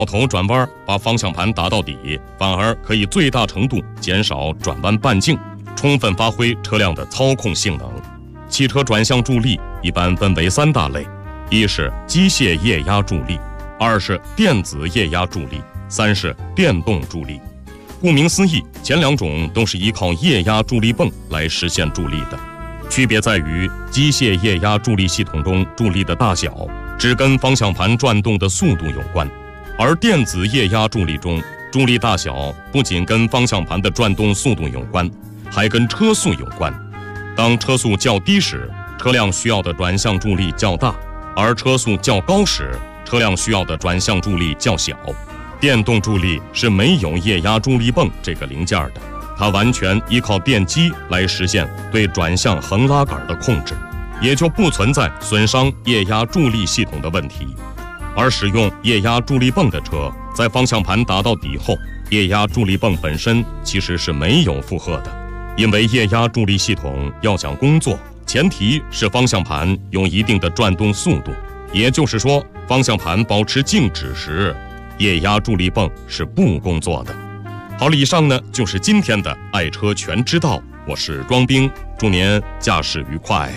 头转弯，把方向盘打到底，反而可以最大程度减少转弯半径，充分发挥车辆的操控性能。汽车转向助力一般分为3大类，一是机械液压助力，二是电子液压助力，三是电动助力。顾名思义，前2种都是依靠液压助力泵来实现助力的，区别在于机械液压助力系统中助力的大小只跟方向盘转动的速度有关，而电子液压助力中助力大小不仅跟方向盘的转动速度有关，还跟车速有关。当车速较低时，车辆需要的转向助力较大，而车速较高时，车辆需要的转向助力较小。电动助力是没有液压助力泵这个零件的，它完全依靠电机来实现对转向横拉杆的控制，也就不存在损伤液压助力系统的问题。而使用液压助力泵的车，在方向盘打到底后，液压助力泵本身其实是没有负荷的，因为液压助力系统要想工作，前提是方向盘有一定的转动速度，也就是说，方向盘保持静止时，液压助力泵是不工作的。好了，以上呢就是今天的爱车全知道，我是庄兵，祝您驾驶愉快。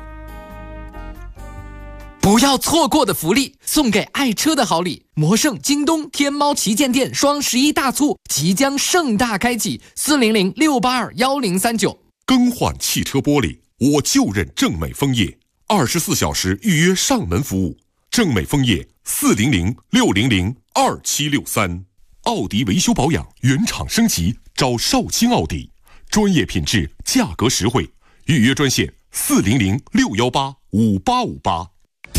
不要错过的福利，送给爱车的好礼。魔圣、京东、天猫旗舰店双11大促即将盛大开启，400-682-1039。 更换汽车玻璃，我就认正美枫叶，24小时预约上门服务。正美枫叶400-600-2763。奥迪维修保养原厂升级，找少卿奥迪，专业品质，价格实惠。预约专线400-618-5858。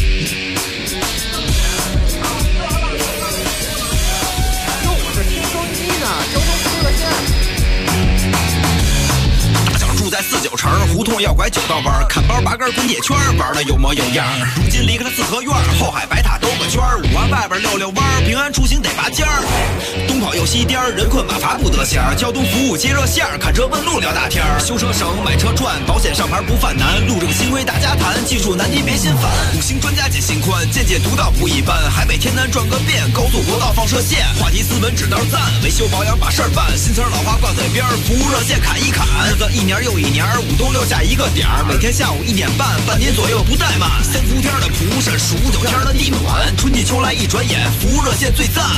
住在49城，胡同要拐9道弯，看包拔根滚铁圈，玩的有模有样。如今离开了四合院，后海白塔兜个圈，5环外边溜弯，平安出行得拔尖儿。东跑右西颠，人困马乏不得闲。交通服务接热线，看车问路聊大天。修车省，买车赚，保险上牌不犯难。路正新规大家谈，技术难题别心烦。5星专家解心宽，见解独到不一般。海北天南转个遍，高速国道放射线。话题斯文指道赞，维修保养把事儿办。新词老话挂嘴边，服务热线砍一砍。日子一年又一年，5冬6夏一个点儿，每天下午1点半，半年左右不怠慢。3伏天的蒲扇，数9天的地暖，春季秋来一转眼，服务热线最赞。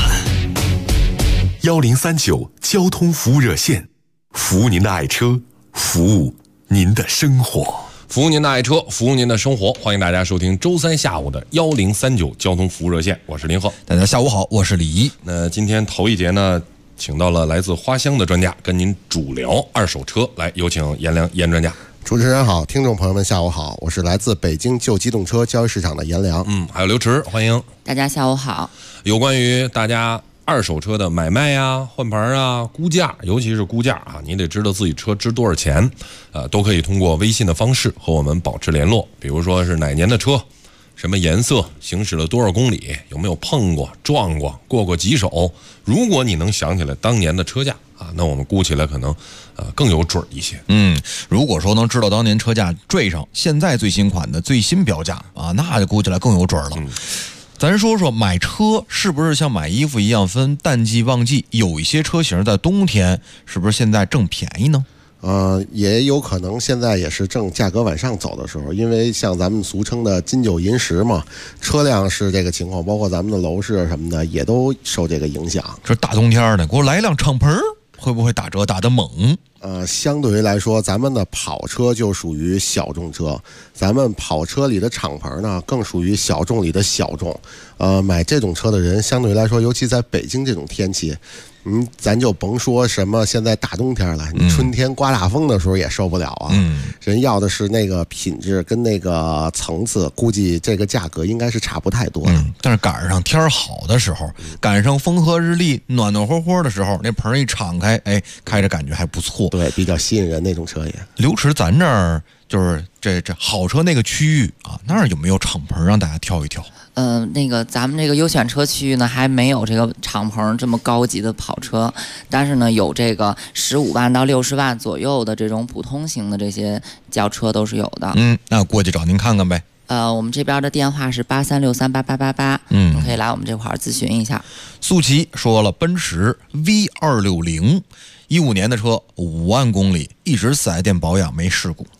1039交通服务热线，服务您的爱车，服务您的生活。 服务您的爱车，服务您的生活，欢迎大家收听周3下午的1039交通服务热线，我是林鹤。 大家下午好，我是李怡。 那今天头一节呢，请到了来自花乡的专家，跟您主聊二手车。来，有请严专家。 主持人好，听众朋友们下午好，我是来自北京旧机动车交易市场的严良。 还有刘驰，欢迎。 大家下午好。 有关于大家二手车的买卖啊、换牌啊、估价，尤其是估价啊，你得知道自己车值多少钱，都可以通过微信的方式和我们保持联络。比如说是哪年的车，什么颜色，行驶了多少公里，有没有碰过、撞过、过几手。如果你能想起来当年的车价啊，那我们估起来可能更有准一些。 如果说能知道当年车价缀上现在最新款的最新标价啊，那就估起来更有准了。咱说说买车是不是像买衣服一样分淡季旺季？有一些车型在冬天是不是现在正便宜呢？ 也有可能现在也是正价格往上走的时候，因为像咱们俗称的金九银十嘛，车辆是这个情况，包括咱们的楼市什么的也都受这个影响。 这大冬天的，给我来一辆敞篷，会不会打折打得猛？ 相对于来说，咱们的跑车就属于小众车，咱们跑车里的敞篷呢，更属于小众里的小众。买这种车的人相对来说，尤其在北京这种天气，咱就甭说什么现在大冬天了，你春天刮大风的时候也受不了啊。人要的是那个品质跟那个层次，估计这个价格应该是差不太多的。 但是赶上天好的时候，赶上风和日丽、暖暖和和的时候，那棚一敞开，开着感觉还不错。 对，比较吸引人那种车也。 刘驰，咱这儿就是这好车那个区域啊，那儿有没有敞篷让大家挑一挑？ 那个咱们这个优选车区域呢，还没有这个敞篷这么高级的跑车，但是呢，有这个15万到60万左右的这种普通型的这些轿车都是有的。 那过去找您看看呗。 我们这边的电话是83638888，你可以来我们这块儿咨询一下。 苏琪说了，奔驰 V260，15年的车，5万公里，一直4S店保养没事故。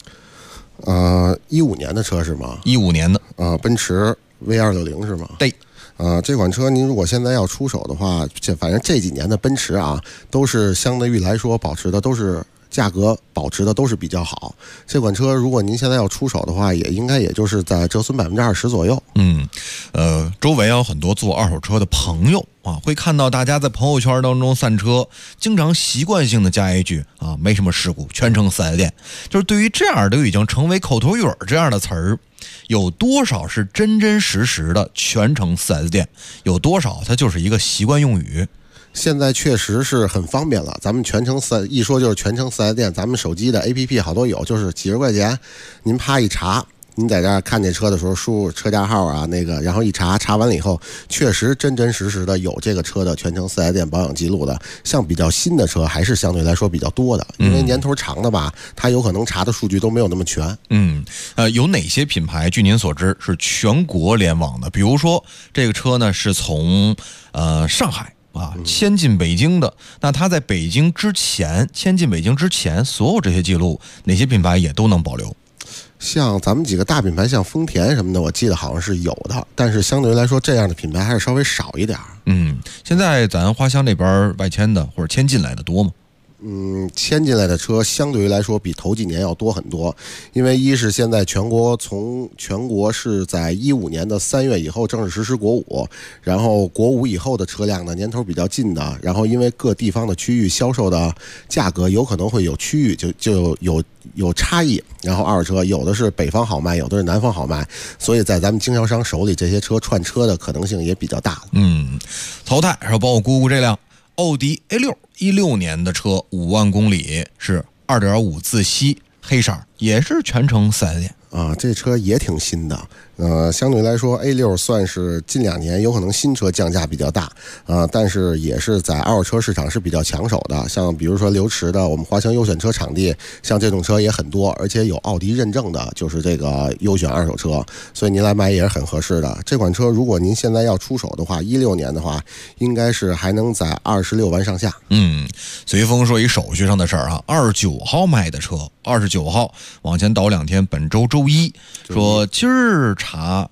15年的车是吗 ？15年的奔驰 V260是吗？ 对。 这款车您如果现在要出手的话，反正这几年的奔驰啊，都是相对于来说保持的都是价格保持的都是比较好。这款车如果您现在要出手的话，也应该也就是在折损20%左右。 周围有很多做二手车的朋友啊，会看到大家在朋友圈当中散车，经常习惯性的加一句啊，没什么事故，全程4S店。就是对于这样都已经成为口头语这样的词儿，有多少是真真实实的全程4S店？有多少它就是一个习惯用语？ 现在确实是很方便了，咱们全程一说就是全程4S店，咱们手机的 APP 好多有，就是几十块钱，您啪一查，您在这儿看这车的时候输入车架号啊然后一查完了以后，确实真真实实的有这个车的全程4S店保养记录的。像比较新的车还是相对来说比较多的，因为年头长的吧，它有可能查的数据都没有那么全。 有哪些品牌据您所知是全国联网的？比如说这个车呢是从上海迁进北京的，那他在北京之前迁进北京之前，所有这些记录哪些品牌也都能保留？ 像咱们几个大品牌，像丰田什么的，我记得好像是有的，但是相对来说这样的品牌还是稍微少一点。 现在咱花乡这边外迁的或者迁进来的多吗？ 迁进来的车相对于来说比头几年要多很多，因为一是现在全国是在15年的3月以后正式实施国五，然后国五以后的车辆呢年头比较近的，然后因为各地方的区域销售的价格有可能会有区域就有差异，然后二手车有的是北方好卖，有的是南方好卖，所以在咱们经销商手里这些车串车的可能性也比较大了。 曹太说帮我估估这辆奥迪 A6，16年的车，5万公里，是2.5自吸，黑色，也是全程4S店。 这车也挺新的，相对来说 A6 算是近2年有可能新车降价比较大，但是也是在二手车市场是比较抢手的。像比如说刘驰的我们华强优选车场地，像这种车也很多，而且有奥迪认证的，就是这个优选二手车，所以您来买也是很合适的。这款车如果您现在要出手的话，16年的话，应该是还能在26万上下。 随风说一手续上的事儿啊，29号卖的车，29号往前倒2天，本周周一说今儿查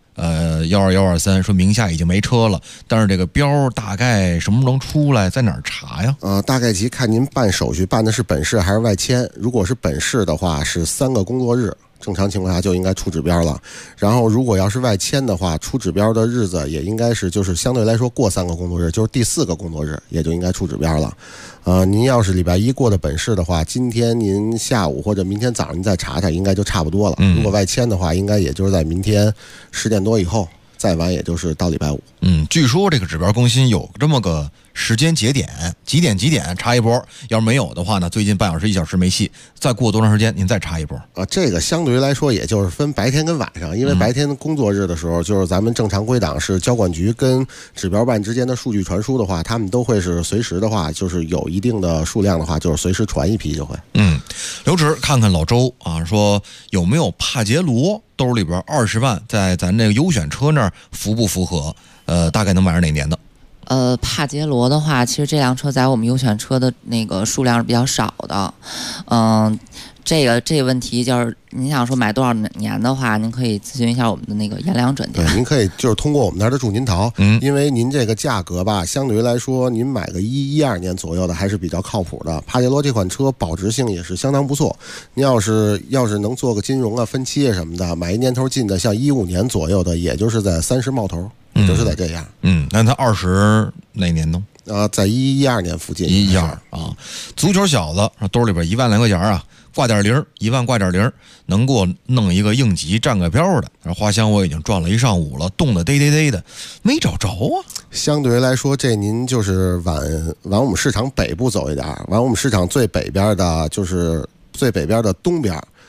12123说名下已经没车了，但是这个标大概什么时候能出来，在哪儿查呀？ 大概其看您办手续办的是本市还是外迁，如果是本市的话是3个工作日，正常情况下就应该出指标了。然后如果要是外迁的话，出指标的日子也应该是就是相对来说过3个工作日，就是第4个工作日也就应该出指标了。您要是礼拜一过的本市的话，今天您下午或者明天早上您再查查，应该就差不多了。如果外迁的话，应该也就是在明天10点多以后，再晚也就是到礼拜五。 据说这个指标更新有这么个时间节点，几点查一波，要是没有的话呢，最近半小时1小时没戏，再过多长时间您再查一波。 这个相对于来说也就是分白天跟晚上，因为白天工作日的时候，就是咱们正常归档是交管局跟指标办之间的数据传输的话，他们都会是随时的话，就是有一定的数量的话，就是随时传一批就会。 刘驰看看老周啊，说有没有帕杰罗兜里边20万，在咱这个优选车那儿符不符合？大概能买上哪年的？ 帕杰罗的话，其实这辆车在我们优选车的那个数量是比较少的。这个问题就是您想说买多少年的话，您可以咨询一下我们的那个颜良转店。 对，您可以就是通过我们那儿的祝您淘，因为您这个价格吧，相对于来说，您买个12年左右的还是比较靠谱的。帕杰罗这款车保值性也是相当不错，您要是能做个金融啊、分期啊什么的，买一年头近的，像15年左右的，也就是在30冒头，也就是在这样。 那他20哪年呢？ 在12年附近。 12啊，足球小子兜里边1万来块钱啊。挂点零，1万挂点零，能给我弄一个应急占个标的。然后花香我已经转了一上午了，冻得嘚的，没找着啊。 相对来说，这您就是往我们市场北部走一点，往我们市场最北边的，就是最北边的东边，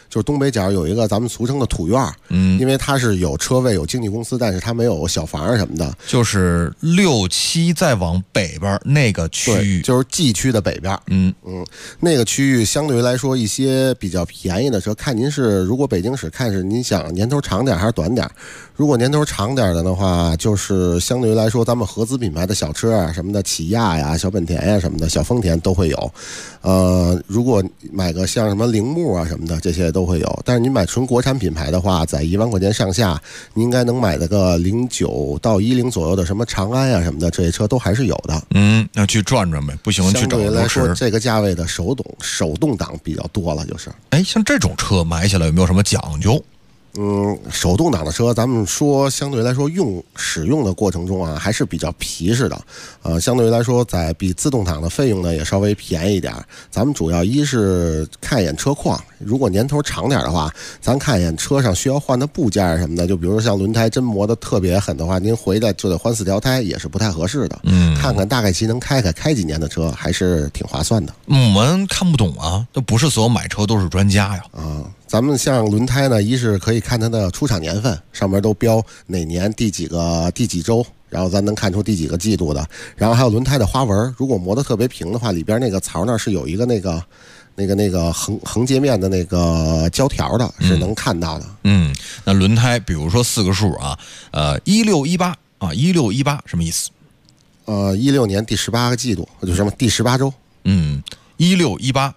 就是东北角有一个咱们俗称的土院，因为它是有车位有经纪公司，但是它没有小房什么的， 就是6、7再往北边那个区域， 就是 G 区的北边，那个区域相对于来说一些比较便宜的车，看您是如果北京市看是您想年头长点还是短点，如果年头长点的话，就是相对于来说咱们合资品牌的小车啊什么的，起亚呀、小本田呀什么的，小丰田都会有。如果买个像什么铃木啊什么的，这些都会有。但是您买纯国产品牌的话，在1万块钱上下，您应该能买个09到10左右的什么长安啊什么的，这些车都还是有的。 要去转转呗，不行去找相对来说， 路这个价位的手动挡比较多了，就是。 像这种车买起来有没有什么讲究？ 手动挡的车，咱们说相对来说使用的过程中啊，还是比较皮实的。相对来说，在比自动挡的费用呢也稍微便宜一点。咱们主要一是看一眼车况，如果年头长点的话，咱看一眼车上需要换的部件什么的，就比如说像轮胎真磨得特别狠的话，您回来就得换4条胎，也是不太合适的。看看大概其能开几年的车，还是挺划算的。 我们看不懂啊，这不是所有买车都是专家呀。 咱们像轮胎呢，一是可以看它的出厂年份，上面都标哪年第几周，然后咱能看出第几个季度的。然后还有轮胎的花纹，如果磨得特别平的话，里边那个槽那是有一个那个横截面的那个胶条的，是能看到的。 那轮胎比如说4个数啊，1618啊，1618什么意思 ？16年第18个季度，就什么第18周。 1618。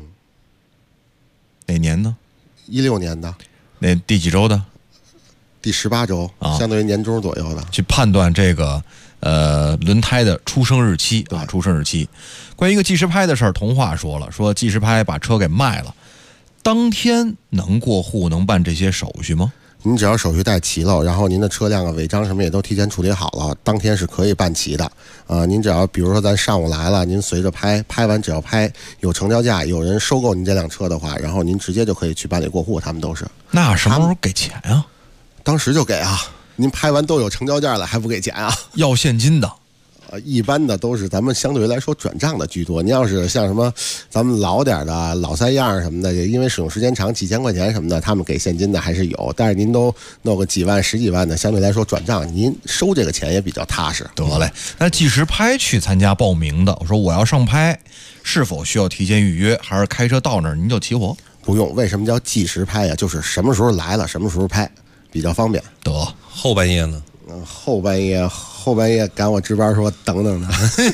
哪年呢 ？16年的。 那第几周的？ 第18周，相当于年中左右的。 去判断这个轮胎的出生日期啊，出生日期。关于一个计时拍的事儿，童话说了，说计时拍把车给卖了，当天能过户能办这些手续吗？ 您只要手续带齐了，然后您的车辆啊违章什么也都提前处理好了，当天是可以办齐的。您只要比如说咱上午来了，您随着拍完，只要拍有成交价，有人收购您这辆车的话，然后您直接就可以去办理过户，他们都是。 那什么时候给钱啊？ 当时就给啊，您拍完都有成交价了，还不给钱啊？ 要现金的。 一般的都是咱们相对来说转账的居多。您要是像什么咱们老点的老三样什么的，因为使用时间长，几千块钱什么的，他们给现金的还是有。但是您都弄个几万、10几万的，相对来说转账，您收这个钱也比较踏实。 得嘞，那计时拍去参加报名的，我说我要上拍，是否需要提前预约，还是开车到那儿您就齐活？ 不用。为什么叫计时拍呀？就是什么时候来了，什么时候拍，比较方便。 得。 后半夜呢？ 后半夜赶我值班说等等呢。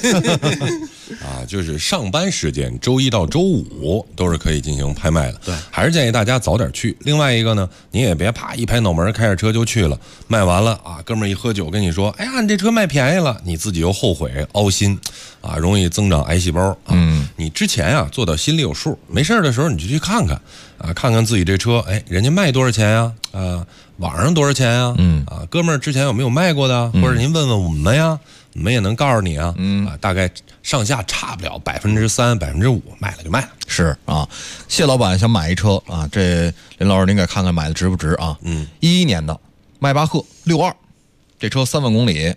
就是上班时间，周一到周五都是可以进行拍卖的。 对， 还是建议大家早点去。另外一个呢，你也别一拍脑门开着车就去了，卖完了啊，哥们儿一喝酒跟你说，哎呀，你这车卖便宜了，你自己又后悔凹心啊，容易增长癌细胞啊。你之前啊做到心里有数，没事的时候你就去看看啊，看看自己这车，人家卖多少钱呀？网上多少钱呀？哥们儿之前有没有卖过的？或者您问问我们呀，我们也能告诉你啊。大概上下差不了3%、5%，卖了就卖了。 是啊，谢老板想买一车啊，这林老师您给看看买的值不值啊？11年的迈巴赫62，这车3万公里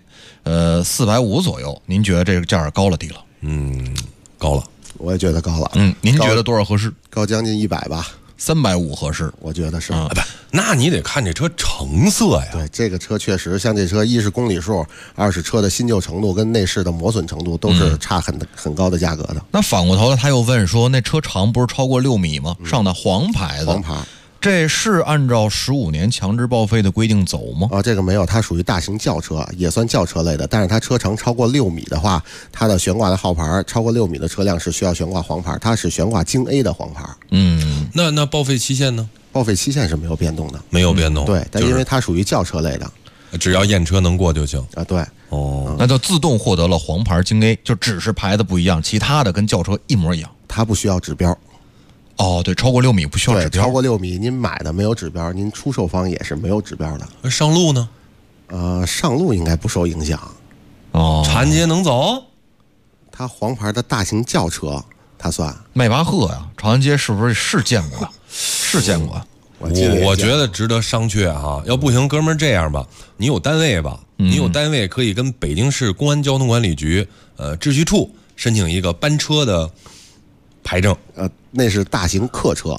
，450左右，您觉得这个价高了低了？ 高了， 我也觉得高了。 您觉得多少合适？ 高将近100吧。 350合适， 我觉得是。 那你得看这车成色呀。 对，这个车确实，像这车，一是公里数，二是车的新旧程度跟内饰的磨损程度都是差很高的价格的。 那反过头来，他又问说，那车长不是超过6米吗？上的黄牌子， 黄牌。 这是按照15年强制报废的规定走吗？ 这个没有，它属于大型轿车，也算轿车类的。但是它车长超过6米的话，它的悬挂的号牌超过6米的车辆是需要悬挂黄牌，它是悬挂京 A 的黄牌。 那报废期限呢？ 报废期限是没有变动的， 没有变动。 对，但因为它属于轿车类的， 只要验车能过就行啊。对， 那就自动获得了黄牌京 A， 就只是牌子不一样，其他的跟轿车一模一样。 它不需要指标。 对，超过6米不需要指标。 超过6米，您买的没有指标，您出售方也是没有指标的。 上路呢？ 上路应该不受影响。 长街能走？ 它黄牌的大型轿车，它算。 迈巴赫呀，长安街是不是见过？是见过。 我觉得值得商榷哈。要不行，哥们儿这样吧，你有单位吧？你有单位可以跟北京市公安交通管理局秩序处申请一个班车的牌证。 那是大型客车。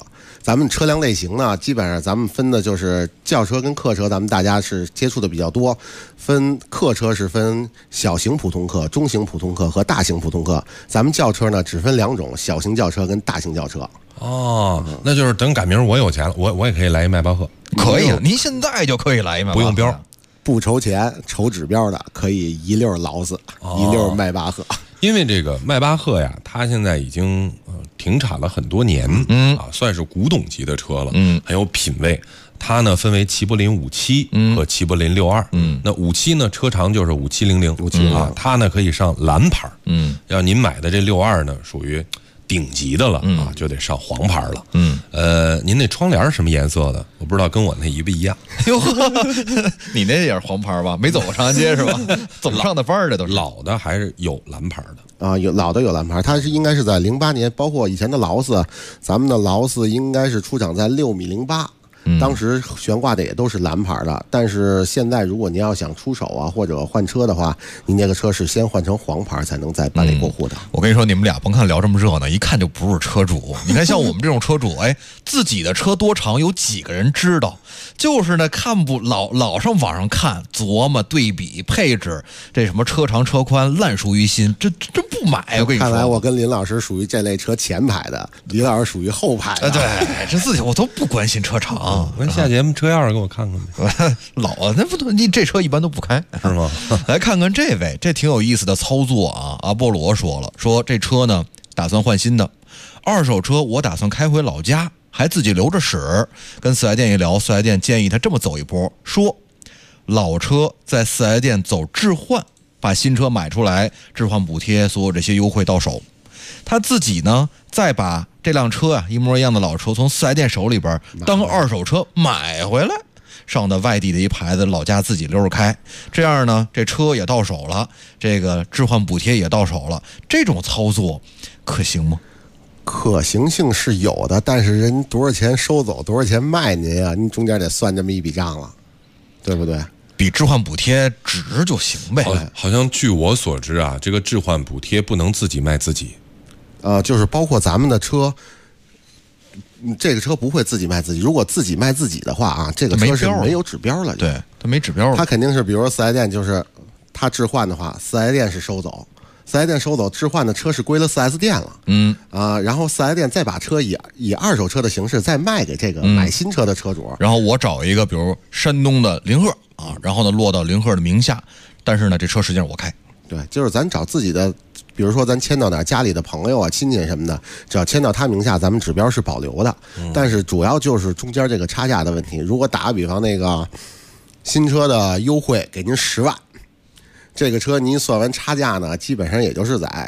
咱们车辆类型呢，基本上咱们分的就是轿车跟客车，咱们大家是接触的比较多。分客车是分小型普通客、中型普通客和大型普通客。咱们轿车呢只分2种，小型轿车跟大型轿车。 哦，那就是等改名我有钱了，我也可以来一迈巴赫。 可以，您现在就可以来一迈巴赫， 不用标， 不筹钱瞅指标的，可以一溜劳斯，一溜迈巴赫。 因为这个迈巴赫呀，它现在已经停产了很多年，算是古董级的车了，很有品位。它呢分为齐柏林57和齐柏林62，那57呢车长就是5700啊，它呢可以上蓝牌，要您买的这62呢属于顶级的了啊，就得上黄牌了。您那窗帘什么颜色的？我不知道，跟我那一不一样。 哟，你那也是黄牌吧？没走过长安街是吧？走不上的班的都是。 老的还是有蓝牌的啊，有老的有蓝牌，它是应该是在08年，包括以前的劳斯，咱们的劳斯应该是出厂在6.08米。当时悬挂的也都是蓝牌的，但是现在如果您要想出手啊或者换车的话，您这个车是先换成黄牌才能再办理过户的。 我跟你说，你们俩甭看聊这么热闹，一看就不是车主。你看像我们这种车主，哎，自己的车多长有几个人知道？就是呢，看不老上网上看，琢磨对比配置，这什么车长车宽烂熟于心，这不买。我跟你说， 看来我跟林老师属于这类车前排的，李老师属于后排的。 对，这自己我都不关心车长。 我下节目车钥匙给我看看呗。 老啊，那不都你这车一般都不开是吗？ 来看看这位，这挺有意思的操作啊。阿波罗说了，说这车呢打算换新的，2手车我打算开回老家，还自己留着使。跟4S店一聊，4S店建议他这么走一波，说老车在4S店走置换，把新车买出来，置换补贴所有这些优惠到手。他自己呢再把这辆车啊一模一样的老车从4S店手里边当2手车买回来，上的外地的一牌子，老家自己溜着开，这样呢这车也到手了，这个置换补贴也到手了。这种操作可行吗？ 可行性是有的，但是人多少钱收走，多少钱卖您啊？您中间得算这么一笔账了，对不对？ 比置换补贴值就行呗。 好像据我所知啊，这个置换补贴不能自己卖自己。 就是包括咱们的车，这个车不会自己卖自己。如果自己卖自己的话啊，这个车是没有指标了。 对，它没指标了。 它肯定是，比如说4S店，就是它置换的话，4S店是收走，4S店收走置换的车是归了4S店了。然后4S店再把车以2手车的形式再卖给这个买新车的车主。 然后我找一个，比如山东的凌鹤啊，然后呢落到凌鹤的名下，但是呢这车实际上我开。 对，就是咱找自己的。比如说咱迁到哪儿，家里的朋友啊、亲戚什么的，只要迁到他名下，咱们指标是保留的。但是主要就是中间这个差价的问题。如果打个比方，那个新车的优惠给您10万，这个车您算完差价呢，基本上也就是在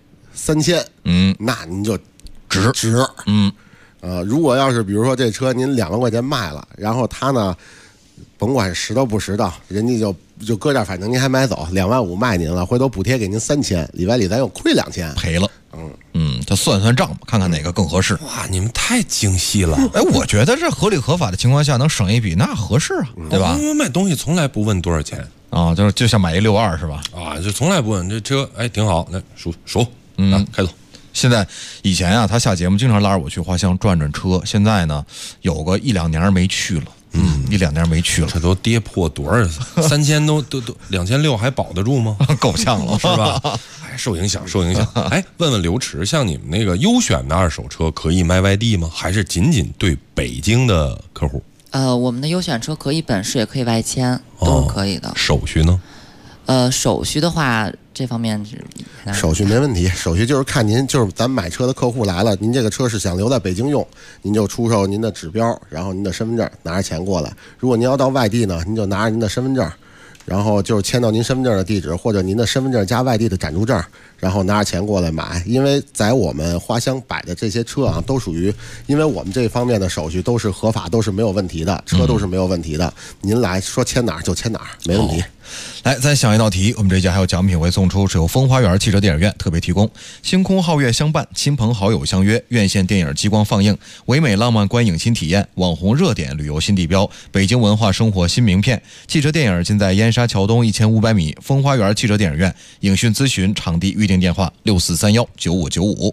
3000，那您就值。如果要是比如说这车您2万块钱卖了，然后他呢，甭管实到不实到，人家就搁这儿，反正您还买走，2.5万卖您了，回头补贴给您3000，里外里咱又亏2000， 赔了。他算账吧，看看哪个更合适。 哇，你们太精细了。 哎，我觉得这合理合法的情况下能省一笔，那合适啊，对吧？ 因为卖东西从来不问多少钱啊，就像买一62是吧？ 啊，就从来不问这车，哎，挺好，来数，开走。 现在以前啊，他下节目经常拉着我去花乡转转车，现在呢有个1-2年没去了。1-2年没去了， 这都跌破多少？3000都2600还保得住吗？ 够呛了， 是吧？哎，受影响。哎，问问刘驰，像你们那个优选的2手车可以卖外地吗？还是仅仅对北京的客户？ 我们的优选车可以本市也可以外迁，都是可以的。 手续呢？ 手续的话，这方面手续没问题。手续就是看您，就是咱买车的客户来了，您这个车是想留在北京用，您就出售您的指标，然后您的身份证，拿着钱过来。如果您要到外地呢，您就拿着您的身份证，然后就是迁到您身份证的地址，或者您的身份证加外地的暂住证，然后拿着钱过来买。因为在我们花乡摆的这些车啊，都属于，因为我们这方面的手续都是合法，都是没有问题的，车都是没有问题的。您来说迁哪儿就迁哪儿，没问题。 来，再想一道题，我们这家还有奖品会送出，是由风花园汽车电影院特别提供。星空皓月相伴，亲朋好友相约，院线电影激光放映，唯美浪漫观影新体验，网红热点旅游新地标，北京文化生活新名片。汽车电影尽在燕莎桥东1500米风花园汽车电影院。影讯咨询场地预订电话64319595。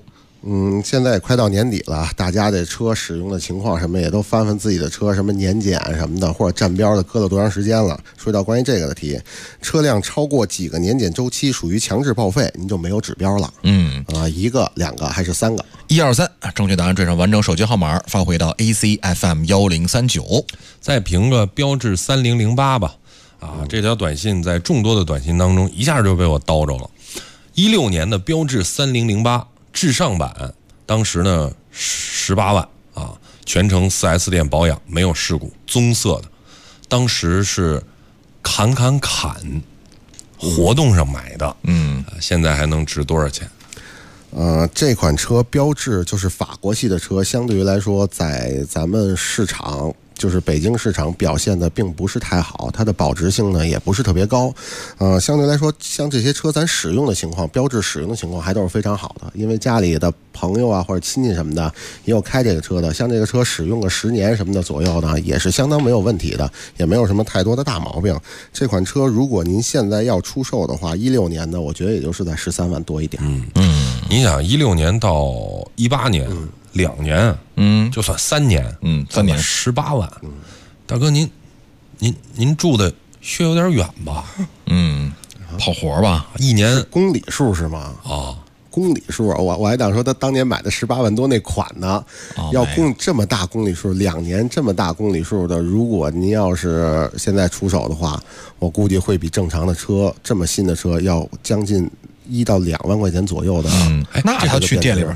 现在也快到年底了，大家这车使用的情况什么也都翻翻自己的车，什么年检什么的，或者占标的搁了多长时间了。说到关于这个的题，车辆超过几个年检周期属于强制报废，您就没有指标了。1个、2个还是3个 ？123，正确答案缀上完整手机号码，发回到 ACFM1039， 再评个标致3008吧。这条短信在众多的短信当中一下就被我叨着了。16年的标致3008至上版，当时呢18万啊，全程4S 店保养，没有事故，棕色的，当时是砍活动上买的，现在还能值多少钱？ 这款车标致就是法国系的车，相对于来说，在咱们市场，就是北京市场表现的并不是太好，它的保值性呢也不是特别高。相对来说，像这些车咱使用的情况，标致使用的情况还都是非常好的，因为家里的朋友啊或者亲戚什么的也有开这个车的，像这个车使用个10年什么的左右呢，也是相当没有问题的，也没有什么太多的大毛病。这款车如果您现在要出售的话，16年的我觉得也就是在13万多一点。 你想16年到18年，2年，就算3年 ，3年 18万，大哥您住的却有点远吧？ 跑活吧 ，1年公里数是吗？公里数，我还想说他当年买的18万多那款呢，要这么大公里数，2年这么大公里数的，如果您要是现在出手的话，我估计会比正常的车这么新的车要将近1到2万块钱左右的。 那他去店里边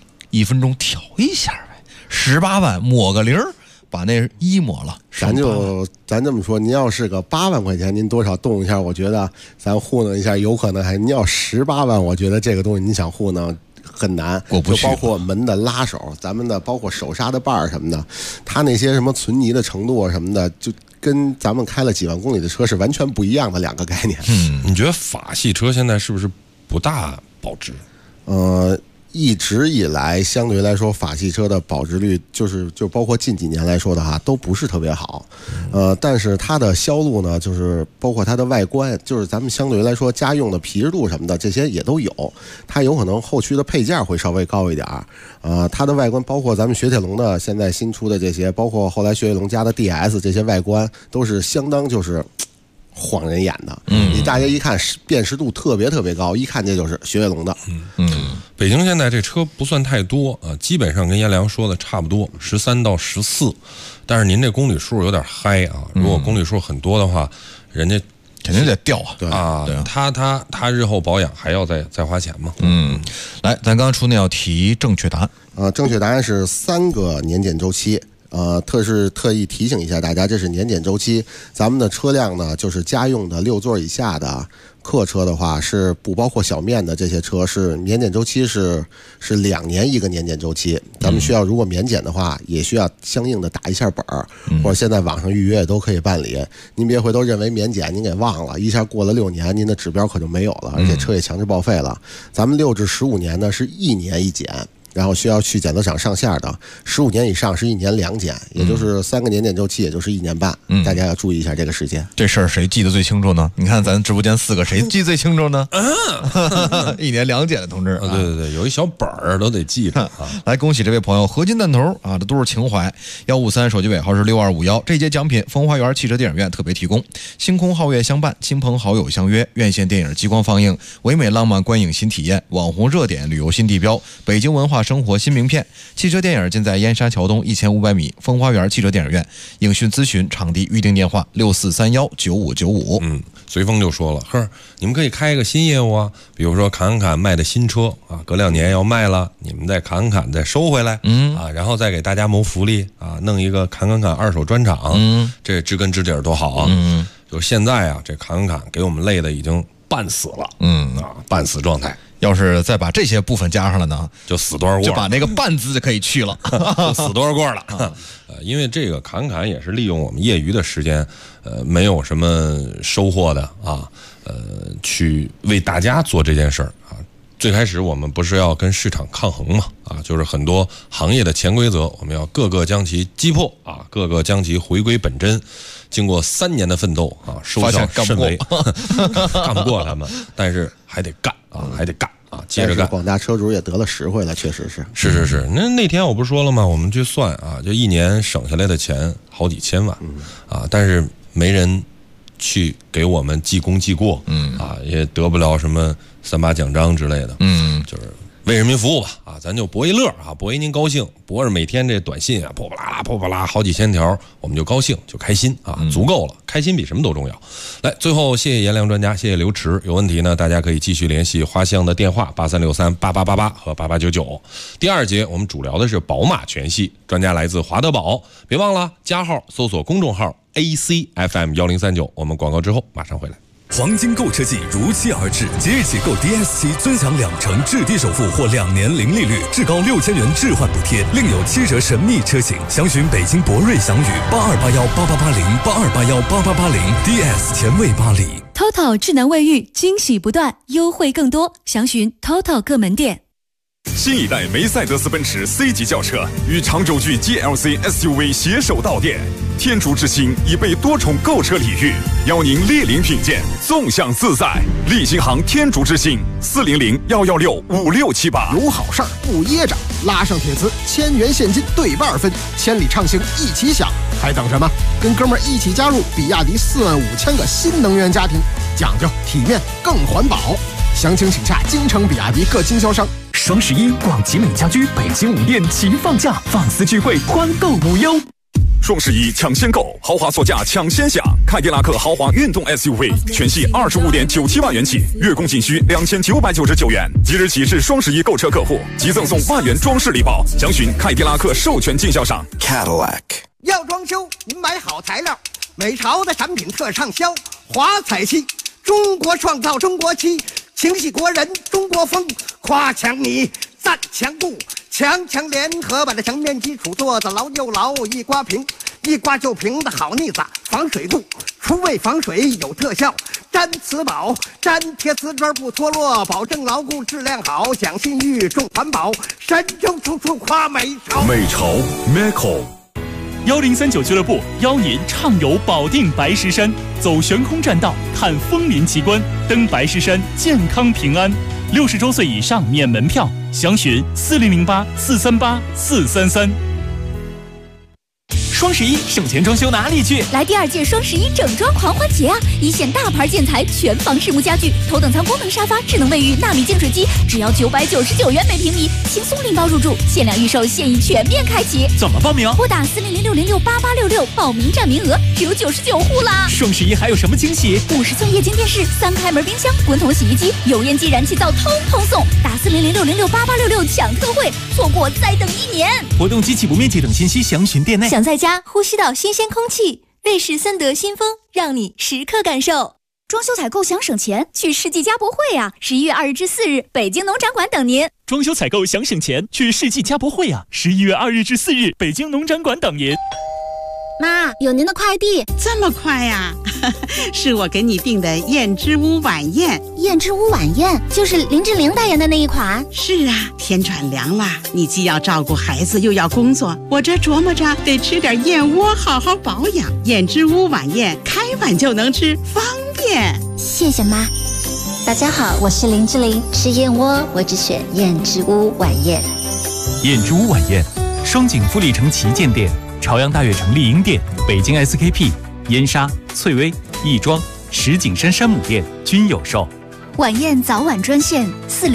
1分钟调一下呗，18万抹个零，把那抹了。 咱这么说，您要是个8万块钱，您多少动一下，我觉得咱糊弄一下有可能还。您要18万，我觉得这个东西您想糊弄很难， 过不去。 就包括门的拉手，咱们的包括手刹的把什么的，它那些什么存泥的程度什么的，就跟咱们开了几万公里的车是完全不一样的2个概念。 你觉得法系车现在是不是不大保值？ 一直以来，相对来说，法系车的保值率就包括近几年来说的哈，都不是特别好。但是它的销路呢，就是包括它的外观，就是咱们相对来说家用的皮实度什么的，这些也都有。它有可能后驱的配件会稍微高一点。它的外观，包括咱们雪铁龙的现在新出的这些，包括后来雪铁龙加的 DS 这些外观，都是相当就是晃人眼的。你大家一看辨识度特别高，一看这就是雪铁龙的。 北京现在这车不算太多啊，基本上跟阎良说的差不多，13到14。但是您这公里数有点嗨啊，如果公里数很多的话，人家肯定得掉啊。对啊，他日后保养还要再花钱吗？ 来，咱刚刚出那道题正确答案正确答案是3个年检周期。特意提醒一下大家，这是年检周期。咱们的车辆呢，就是家用的6座以下的客车的话，是不包括小面的这些车，是年检周期是2年一个年检周期。咱们需要如果免检的话，也需要相应的打一下本儿，或者现在网上预约也都可以办理。您别回头认为免检您给忘了，一下过了6年，您的指标可就没有了，而且车也强制报废了。咱们6至15年呢是1年1检。然后需要去检测厂上线的，15年以上是1年2检，也就是3个年检周期，也就是1年半。大家要注意一下这个时间。 这事儿谁记得最清楚呢？你看咱直播间4个，谁记最清楚呢？1年2检的同志， 对，有一小本儿都得记着啊。 来，恭喜这位朋友合金弹头啊，这都是情怀。153手机尾号是6251，这节奖品风花园汽车电影院特别提供，星空皓月相伴，亲朋好友相约，院线电影激光放映，唯美浪漫观影新体验，网红热点旅游新地标，北京文化生活新名片。汽车电影尽在燕莎桥东1500米风花园汽车电影院。影讯咨询场地预订电话64319595。 随风就说了，呵，你们可以开一个新业务啊，比如说侃侃卖的新车啊，隔2年要卖了，你们再侃侃再收回来，然后再给大家谋福利啊，弄一个侃二手专场，这知根知底儿多好啊。就现在啊，这侃给我们累的已经半死了，半死状态。 要是再把这些部分加上了呢， 就死多少过， 就把那个半字就可以去了， 就死多少过了。因为这个侃也是利用我们业余的时间，没有什么收获的啊，去为大家做这件事儿啊。最开始我们不是要跟市场抗衡嘛，啊，就是很多行业的潜规则，我们要个个将其击破啊，个个将其回归本真。经过3年的奋斗啊，收效甚微，干不过他们，但是还得干啊，还得干啊。 接着干。 广大车主也得了实惠了，确实是。 是。那天我不是说了吗？我们去算啊，就一年省下来的钱好几千万，啊，但是没人去给我们记功记过，也得不了什么3·8奖章之类的，就是为人民服务吧，啊，咱就博一乐啊，博一您高兴，博着每天这短信啊，破啦好几千条，我们就高兴就开心啊，足够了，开心比什么都重要。来，最后谢谢颜良专家，谢谢刘驰。有问题呢，大家可以继续联系花乡的电话83638888和8899。第二节我们主聊的是宝马全系，专家来自华德宝，别忘了加号搜索公众号 ACFM1039。我们广告之后马上回来。 黄金购车季如期而至，即日起购 DS7尊享2成至低首付或2年零利率，至高6000元置换补贴，另有7折神秘车型。详询北京博瑞祥宇8281888082818880 DS 前卫巴黎。 TOTO 智能卫浴惊喜不断，优惠更多，详询 TOTO 各门店。 新一代梅赛德斯奔驰 C 级轿车与长轴距 GLC SUV 携手到店，天竺之星已被多重购车礼遇，邀您莅临品鉴，纵享自在。立新行天竺之星400-116-5678。 有好事儿不噎着，拉上铁磁，1000元现金对半分，千里畅行一起享，还等什么？跟哥们儿一起加入比亚迪45000个新能源家庭，讲究体面更环保。详情请洽京城比亚迪各经销商。 双11逛集美家居北京5店齐放假，放肆聚会，欢购无忧。 双11抢先购，豪华座驾抢先享。凯迪拉克豪华运动 SUV 全系25.97万元起，月供仅需2999元。即日起是双11购车客户即赠送万元装饰礼包，详询凯迪拉克授权经销商 Cadillac。 要装修，您买好材料，美潮的产品特畅销，华彩漆，中国创造中国漆，情系国人中国风，夸强你赞强固，强联合把这墙面基础做得牢又牢，一刮平一刮就平的好腻子，防水度除味防水有特效，粘瓷宝粘贴瓷砖不脱落，保证牢固质量好，讲信誉重环保，神州处处夸美潮。 美潮 Meco。 1039俱乐部邀您畅游保定白石山，走悬空栈道，看枫林奇观，登白石山健康平安。60周岁以上免门票，详询4008-438-433。双11省钱装修哪里去？ 来第2届双11整装狂欢节啊！一线大牌建材，全房实木家具，头等舱功能沙发，智能卫浴，纳米净水机，只要999元每平米，轻松拎包入住，限量预售，现已全面开启。 怎么报名？ 拨打400-606-8866，报名占名额只有99户啦！ 双11还有什么惊喜 ？50寸液晶电视，3开门冰箱，滚筒洗衣机，油烟机、燃气灶通通送。打400-606-8866抢特惠，错过再等1年。 活动及起步面积等信息详询店内。 想在家呼吸到新鲜空气，瑞士森德新风让你时刻感受。装修采购想省钱，去世纪家博会啊！11月2日至4日，北京农展馆等您。 装修采购想省钱，去世纪家博会啊！11月2日至4日，北京农展馆等您。 妈，有您的快递。 这么快呀？是我给你订的燕之屋晚宴。 燕之屋晚宴就是林志玲代言的那一款。 是啊，天转凉了，你既要照顾孩子又要工作，我这琢磨着得吃点燕窝好好保养。燕之屋晚宴开碗就能吃，方便。 谢谢妈。 大家好，我是林志玲，吃燕窝我只选燕之屋晚宴。 燕之屋晚宴，双井富力城旗舰店、朝阳大悦城丽婴店、北京 SKP、燕莎、翠微、亦庄、石景山山姆店均有售。 晚宴早晚专线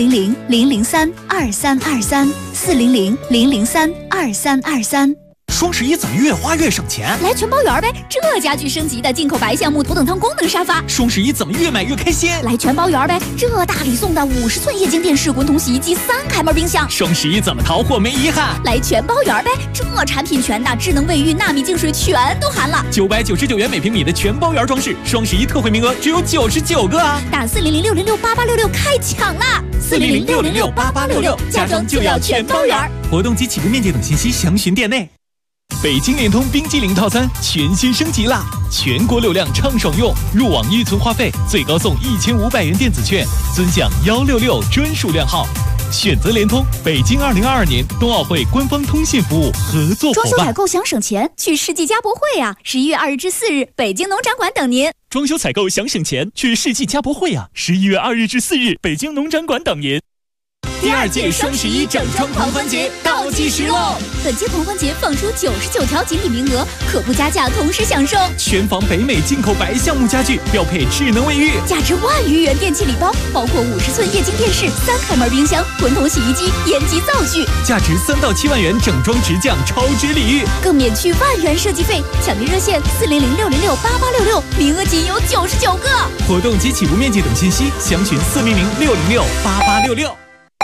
400-003-2323，400-003-2323。 双11怎么越花越省钱？ 来全包圆呗！这家具升级的进口白橡木头等舱功能沙发。 双11怎么越买越开心？ 来全包圆呗！这大礼送的50寸液晶电视、滚筒洗衣机、3开门冰箱。 双11怎么淘货没遗憾？ 来全包圆呗！这产品全的，智能卫浴、纳米净水全都含了。 999元每平米的全包圆装饰，双11特惠名额只有99个啊！ 打400-606-8866开抢啦！400-606-8866，家装就要全包圆。 活动及起步面积等信息详询店内。北京联通冰激凌套餐全新升级啦！全国流量畅爽用，入网预存话费最高送1500元电子券，尊享166专属量号。选择联通，北京2022年冬奥会官方通信服务合作伙伴。 装修采购想省钱，去世纪家博会啊！11月2日至4日，北京农展馆等您。 装修采购想省钱，去世纪家博会啊！11月2日至4日，北京农展馆等您。 第2届双11整装狂欢节倒计时喽！ 本届狂欢节放出99条锦鲤名额，可不加价同时享受全房北美进口白橡木家具，标配智能卫浴， 价值10000余元电器礼包，包括50寸液晶电视、3开门冰箱、滚筒洗衣机、烟机灶具， 价值3到7万元整装直降超值礼遇， 更免去10000元设计费。抢订热线400-606-8866，名额仅有99个。 活动及起步面积等信息详询400-606-8866。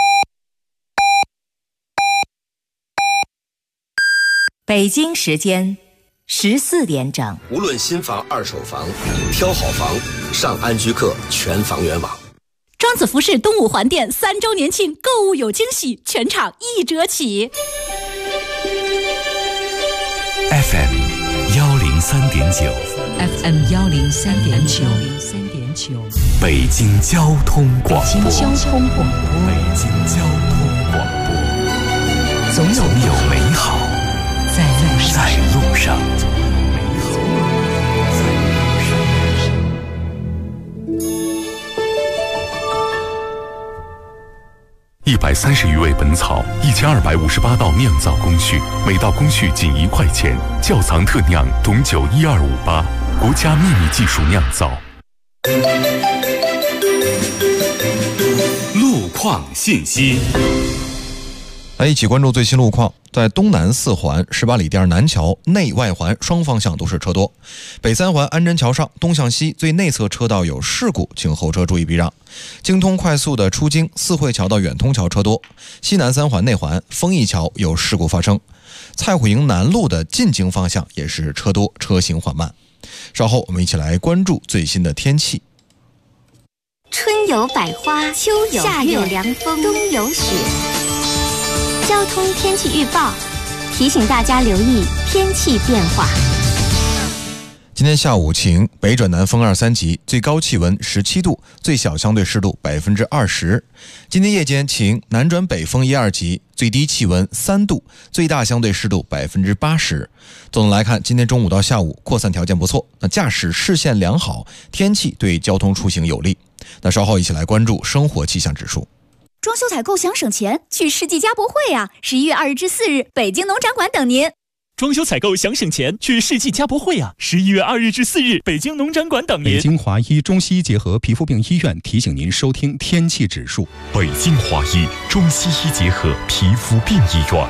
北京时间14点整。 无论新房、二手房，挑好房上安居客全房源网。 庄子服饰东五环店3周年庆，购物有惊喜，全场1折起。 FM 103.9 FM 103.9 北京交通广播。 北京交通广播。 北京交通广播。总有美好在路上。130余味本草，1258道酿造工序，每道工序仅1块钱。窖藏特酿董酒12588，国家秘密技术酿造。 路况信息。 来一起关注最新路况。在东南4环18里店南桥内外环双方向都是车多，北3环安贞桥上东向西最内侧车道有事故，请后车注意避让。京通快速的出京四惠桥到远通桥车多，西南3环内环丰益桥有事故发生，蔡虎营南路的进京方向也是车多，车行缓慢。稍后我们一起来关注最新的天气。 春有百花，秋有夏有凉风，冬有雪。交通天气预报提醒大家留意天气变化。 今天下午晴，北转南风2、3级，最高气温17度，最小相对湿度20%。今天夜间晴，南转北风1、2级，最低气温3度，最大相对湿度80%。总的来看，今天中午到下午扩散条件不错，那驾驶视线良好，天气对交通出行有利。那稍后一起来关注生活气象指数。 装修采购想省钱，去世纪家博会啊！11月2日至4日，北京农展馆等您。 装修采购想省钱，去世纪家博会啊！11月2日至4日，北京农展馆等您。 北京华医中西医结合皮肤病医院提醒您收听天气指数。 北京华医中西医结合皮肤病医院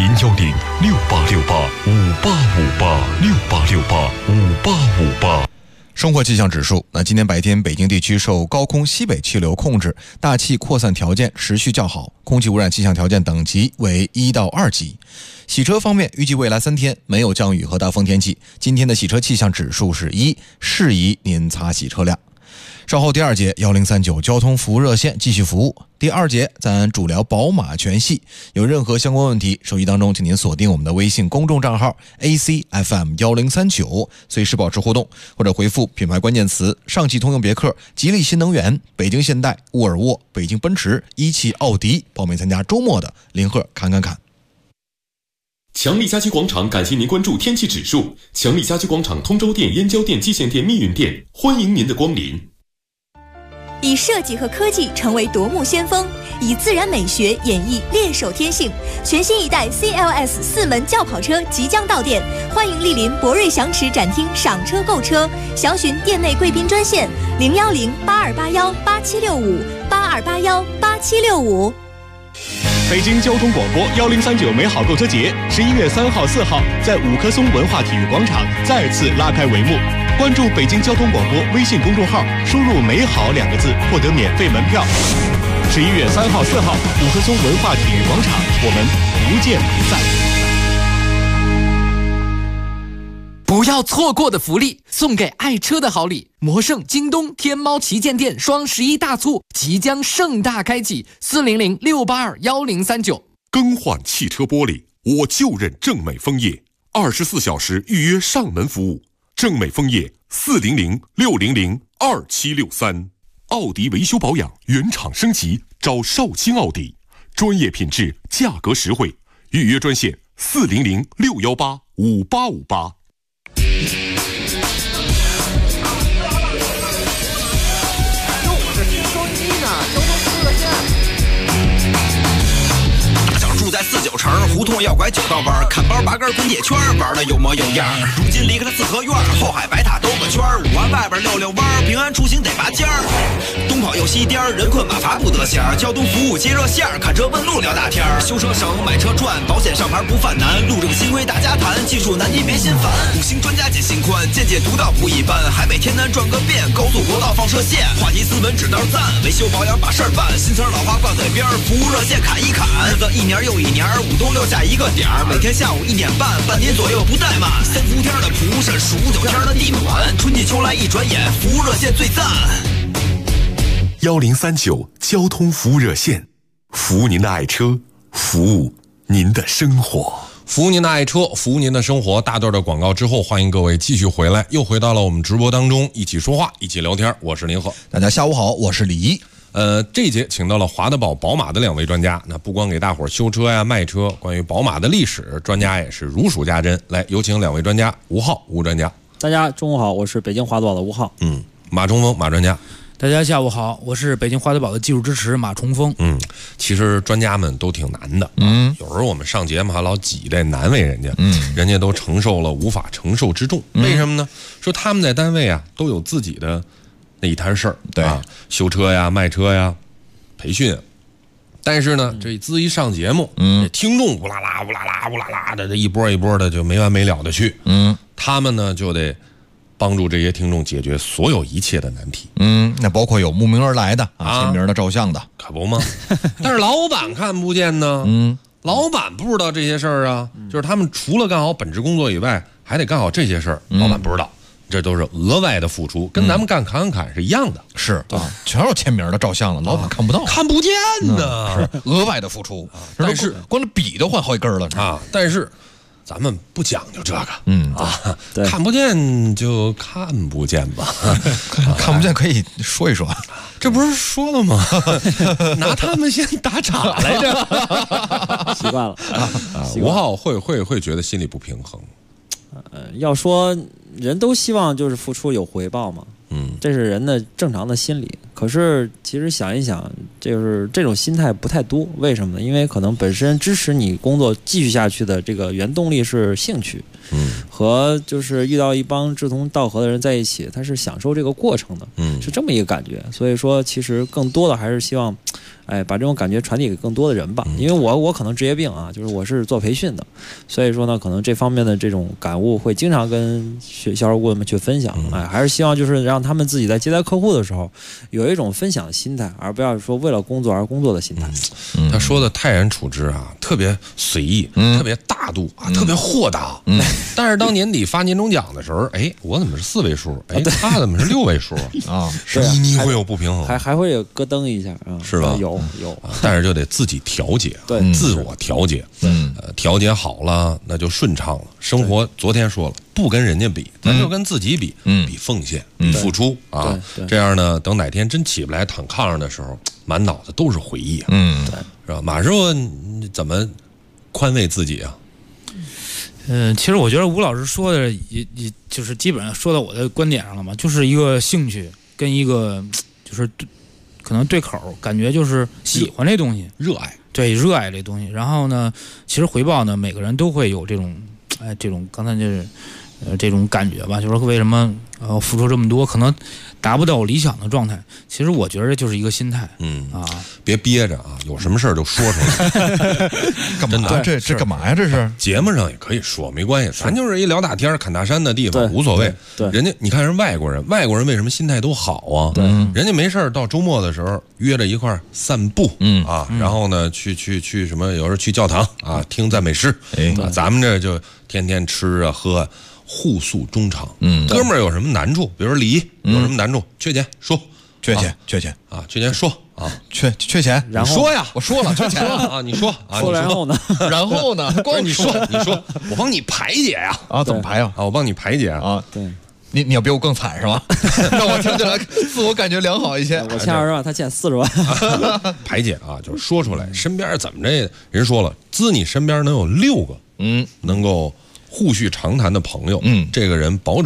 ，010-6868-5858，6868-5858。 生活气象指数，那今天白天北京地区受高空西北气流控制，大气扩散条件持续较好，空气污染气象条件等级为1到2级。洗车方面，预计未来3天没有降雨和大风天气，今天的洗车气象指数是1，适宜您擦洗车辆。稍后第2节1039交通服务热线继续服务。第2节咱主聊宝马全系，有任何相关问题，手机当中请您锁定我们的微信公众账号 ACFM1039，随时保持互动，或者回复品牌关键词上汽通用别克、吉利新能源、北京现代、沃尔沃、北京奔驰、一汽奥迪，报名参加周末的林鹤侃。 强力家居广场感谢您关注天气指数。强力家居广场通州店、燕郊店、蓟县店、密云店，欢迎您的光临。 以设计和科技成为夺目先锋，以自然美学演绎猎手天性。全新一代 CLS 4门轿跑车即将到店，欢迎莅临博瑞祥驰展厅赏车购车，详询店内贵宾专线010-8281-8765，8281-8765。 北京交通广播1039美好购车节11月3号、4号在五棵松文化体育广场再次拉开帷幕。关注北京交通广播微信公众号，输入“美好”2个字，获得免费门票。11月3号、4号，五棵松文化体育广场，我们不见不散。 不要错过的福利，送给爱车的好礼！魔圣、京东、天猫旗舰店双11大促即将盛大开启，400-682-1039。 更换汽车玻璃，我就认正美枫叶，24小时预约上门服务。正美枫叶400-600-2763。奥迪维修保养原厂升级，找少卿奥迪，专业品质，价格实惠。预约专线400-618-5858。 我这听收音机呢，交通服务热线。 同要拐9道弯，看包8根滚铁圈，玩的有模有样。如今离开了四合院，后海白塔兜个圈，5环外边溜溜弯，平安出行得拔尖儿。东跑又西颠，人困马乏不得闲，交通服务接热线，看车问路聊大天。修车省，买车赚，保险上牌不犯难，路政新规大家谈，技术难你别心烦。5星专家解心宽，见解独到不一般，海北天南转个遍，高速国道放射线，话题斯文指道赞，维修保养把事儿办，新词老话挂嘴边，服务热线砍一砍，日子一年又一年，5冬6夏一个点儿，每天下午1点半，半年左右不怠慢。3伏天的蒲是数9天的地暖，春季秋来一转眼，服务热线最赞。 1039交通服务热线，服务您的爱车，服务您的生活。 服务您的爱车，服务您的生活。大段的广告之后，欢迎各位继续回来，又回到了我们直播当中，一起说话，一起聊天。我是林鹤， 大家下午好，我是李一。 这一节请到了华德宝宝马的2位专家，那不光给大伙儿修车呀、卖车，关于宝马的历史，专家也是如数家珍。来，有请2位专家，吴浩吴专家。 大家中午好，我是北京华德宝的吴浩。 马冲锋马专家。 大家下午好，我是北京华德宝的技术支持马冲锋。 其实专家们都挺难的。有时候我们上节目还老挤这难为人家，人家都承受了无法承受之重。为什么呢？说他们在单位啊都有自己的那一摊事儿， 对啊，修车呀、卖车呀、培训。但是呢，这滋一上节目，这听众乌拉拉乌拉拉乌拉拉的，这一波一波的就没完没了的去。他们呢就得帮助这些听众解决所有一切的难题。 那包括有慕名而来的签名的、照相的， 可不吗？但是老板看不见呢。老板不知道这些事儿啊，就是他们除了干好本职工作以外，还得干好这些事儿。老板不知道，这都是额外的付出，跟咱们干砍砍是一样的。 是啊，全是签名的、照相的，老板看不到， 看不见呢， 是额外的付出。但是光这笔都换好几根了啊！但是咱们不讲究这个，看不见就看不见吧， 看不见可以说一说， 这不是说了吗？拿他们先打岔来着， 习惯了吴浩会觉得心里不平衡。 要说人都希望就是付出有回报嘛，这是人的正常的心理。可是其实想一想，就是这种心态不太多。为什么呢？因为可能本身支持你工作继续下去的这个原动力是兴趣，和就是遇到一帮志同道合的人在一起，他是享受这个过程的，是这么一个感觉。所以说，其实更多的还是希望，把这种感觉传递给更多的人吧。因为我可能职业病啊，就是我是做培训的，所以说呢，可能这方面的这种感悟会经常跟销售顾问们去分享。还是希望就是让他们自己在接待客户的时候有一种分享的心态，而不要说为了工作而工作的心态。 他说的泰然处之啊，特别随意，特别大度啊，特别豁达。但是当年底发年终奖的时候，我怎么是4位数？他怎么是6位数啊？你会有不平衡， 还会有咯噔一下啊， 是吧？ 有， 但是就得自己调节， 对， 自我调节，调节好了，那就顺畅了。生活昨天说了，不跟人家比，咱就跟自己比，比奉献，比付出啊。这样呢，等哪天真起不来躺炕上的时候，满脑子都是回忆啊。是吧？马师傅，你怎么宽慰自己啊？ 其实我觉得吴老师说的也就是基本上说到我的观点上了嘛，就是一个兴趣跟一个就是可能对口，感觉就是喜欢这东西， 热爱， 对，热爱这东西。然后呢，其实回报呢，每个人都会有这种，这种刚才就是这种感觉吧，就是说为什么付出这么多，可能达不到我理想的状态。其实我觉得就是一个心态， 别憋着啊，有什么事儿就说出来。 干嘛？这干嘛呀？这是节目上也可以说，没关系，咱就是一聊大天、侃大山的地方，无所谓。 对， 人家你看人外国人为什么心态都好啊？对，人家没事到周末的时候约着一块散步，然后呢去什么，有时候去教堂啊听赞美诗，咱们这就天天吃啊喝。互诉衷肠，哥们儿有什么难处，比如说李一有什么难处，缺钱说， 缺钱啊，缺钱说啊， 缺钱， 然后说呀， 我说了缺钱啊，你说啊， 说然后呢， 然后呢，光你说，我帮你排解呀， 怎么排啊？ 我帮你排解啊， 对， 你要比我更惨是吧？让我听起来自我感觉良好一些。 我欠20万，他欠40万， 排解啊，就是说出来，身边怎么着，人说了，滋你身边能有6个，能够。互叙长谈的朋友，这个人保准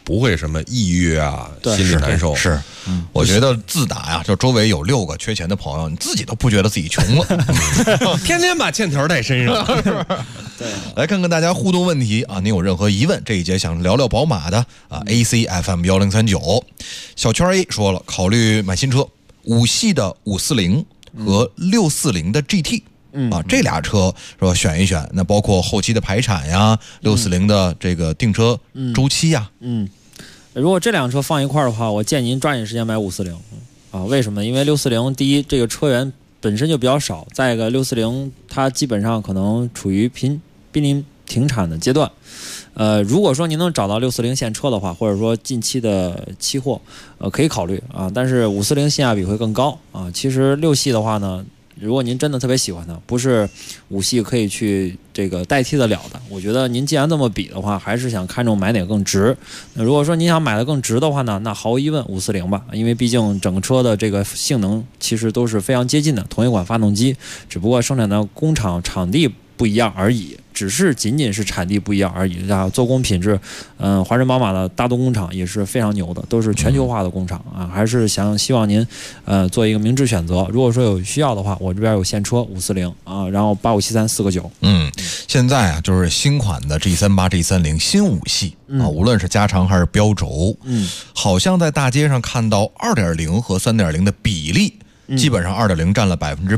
不会什么抑郁啊，心里难受。 是，我觉得自打呀，就周围有6个缺钱的朋友，你自己都不觉得自己穷了， 天天把欠条带身上。 对， 来看看大家互动问题啊，您有任何疑问，这一节想聊聊宝马的啊 ，ACFM 1039，小圈 A 说了，考虑买新车，5系的540和640的 GT。这俩车说选一选，那包括后期的排产呀，640的这个订车周期呀， 如果这辆车放一块的话，我建议您抓紧时间买540啊。为什么？因为640第一，这个车源本身就比较少，再一个640它基本上可能处于濒临停产的阶段。如果说您能找到640现车的话，或者说近期的期货，可以考虑啊。但是540性价比会更高啊。其实6系的话呢，如果您真的特别喜欢它，不是5系可以去这个代替得了的。我觉得您既然这么比的话，还是想看中买哪个更值。那如果说您想买的更值的话呢，那毫无疑问540吧，因为毕竟整个车的这个性能其实都是非常接近的，同一款发动机，只不过生产的工厂场地不一样而已，仅仅是产地不一样而已。做工品质，华晨宝马的大东工厂也是非常牛的，都是全球化的工厂啊。还是希望您做一个明智选择。如果说有需要的话，我这边有现车540啊，然后8573 4个9。 现在啊，就是新款的 G38、G30 新5系啊，无论是加长还是标轴，好像在大街上看到2.0和3.0的比例，基本上2.0占了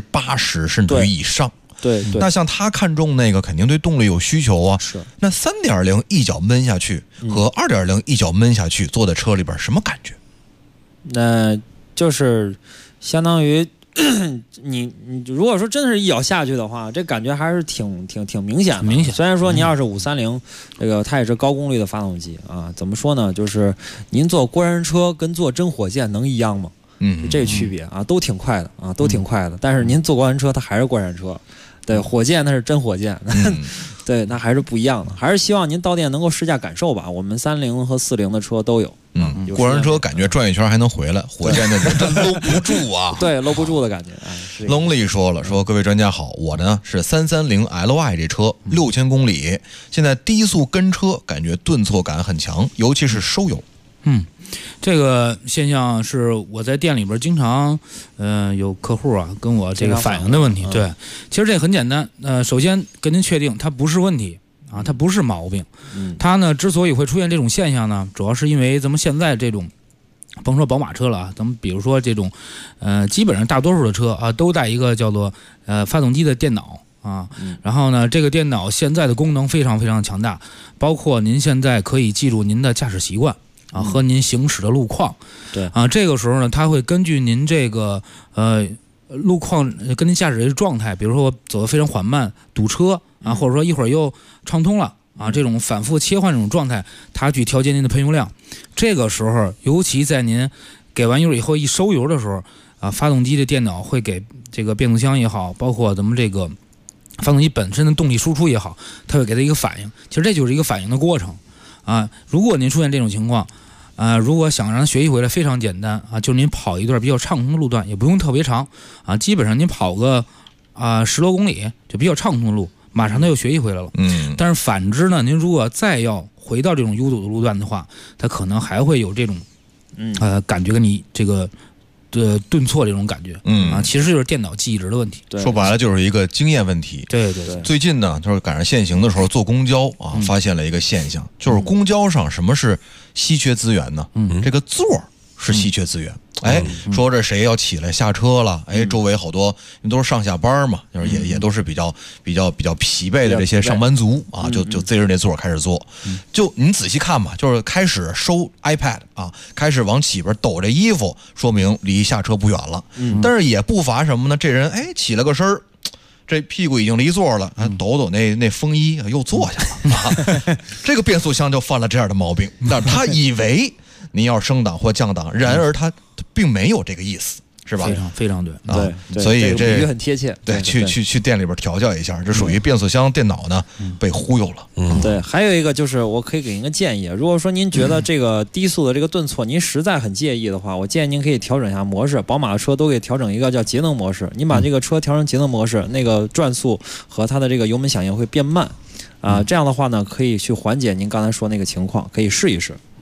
80%甚至于以上。 对， 那像他看中那个，肯定对动力有需求啊。 是。 那3.0一脚闷下去和2.0一脚闷下去，坐在车里边什么感觉？ 那就是相当于你如果说真的是一脚下去的话，这感觉还是挺明显的。虽然说您要是530，这个它也是高功率的发动机啊，怎么说呢？就是您坐过山车跟坐真火箭能一样吗？这个区别啊，都挺快的啊，都挺快的。但是您坐过山车，它还是过山车。对，火箭那是真火箭，对，那还是不一样的。还是希望您到店能够试驾感受吧。我们30和40的车都有。 过山车感觉转一圈还能回来，火箭那是真搂不住啊。 对，搂不住的感觉。 Lonely 说了，各位专家好，我呢是330 Li 这车6000公里，现在低速跟车，感觉顿挫感很强，尤其是收油。 这个现象是我在店里边经常，有客户啊跟我这个反映的问题。对，其实这很简单。首先跟您确定它不是问题啊，它不是毛病。它呢之所以会出现这种现象呢，主要是因为咱们现在这种，甭说宝马车了啊，咱们比如说这种，基本上大多数的车啊都带一个叫做发动机的电脑。然后呢，这个电脑现在的功能非常非常强大，包括您现在可以记住您的驾驶习惯。和您行驶的路况， 对这个时候呢，它会根据您这个路况跟您驾驶的状态，比如说我走得非常缓慢，堵车啊，或者说一会儿又畅通了啊，这种反复切换这种状态，它去调节您的喷油量。这个时候，尤其在您给完油以后一收油的时候啊，发动机的电脑会给这个变速箱也好，包括咱们这个发动机本身的动力输出也好，它会给它一个反应。其实这就是一个反应的过程。如果您出现这种情况，如果想让它学习回来，非常简单啊，就是您跑一段比较畅通的路段，也不用特别长啊，基本上您跑个10多公里就比较畅通的路，马上它又学习回来了。但是反之呢，您如果再要回到这种拥堵的路段的话，它可能还会有这种感觉跟你这个顿挫这种感觉，其实就是电脑记忆值的问题。 说白了就是一个经验问题。 对。 最近呢，就是赶上限行的时候坐公交啊，发现了一个现象，就是公交上什么是稀缺资源呢？这个座是稀缺资源。说这谁要起来下车了，周围好多都是上下班嘛，就是也都是比较疲惫的这些上班族啊，就贼着那座开始坐。就你仔细看吧，就是开始收 iPad 啊，开始往起边抖这衣服，说明离下车不远了。但是也不乏什么呢？这人起了个身儿，这屁股已经离座了，抖那风衣又坐下了。这个变速箱就犯了这样的毛病，但是他以为您要升档或降档，然而它并没有这个意思，是吧？ 非常对啊， 所以这比喻很贴切。 对，去店里边调教一下，这属于变速箱电脑呢被忽悠了。 对，还有一个就是我可以给您个建议，如果说您觉得这个低速的这个顿挫您实在很介意的话，我建议您可以调整一下模式。宝马的车都给调整一个叫节能模式，您把这个车调成节能模式，那个转速和它的这个油门响应会变慢啊。这样的话呢，可以去缓解您刚才说那个情况，可以试一试。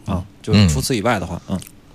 啊，就是除此以外的话，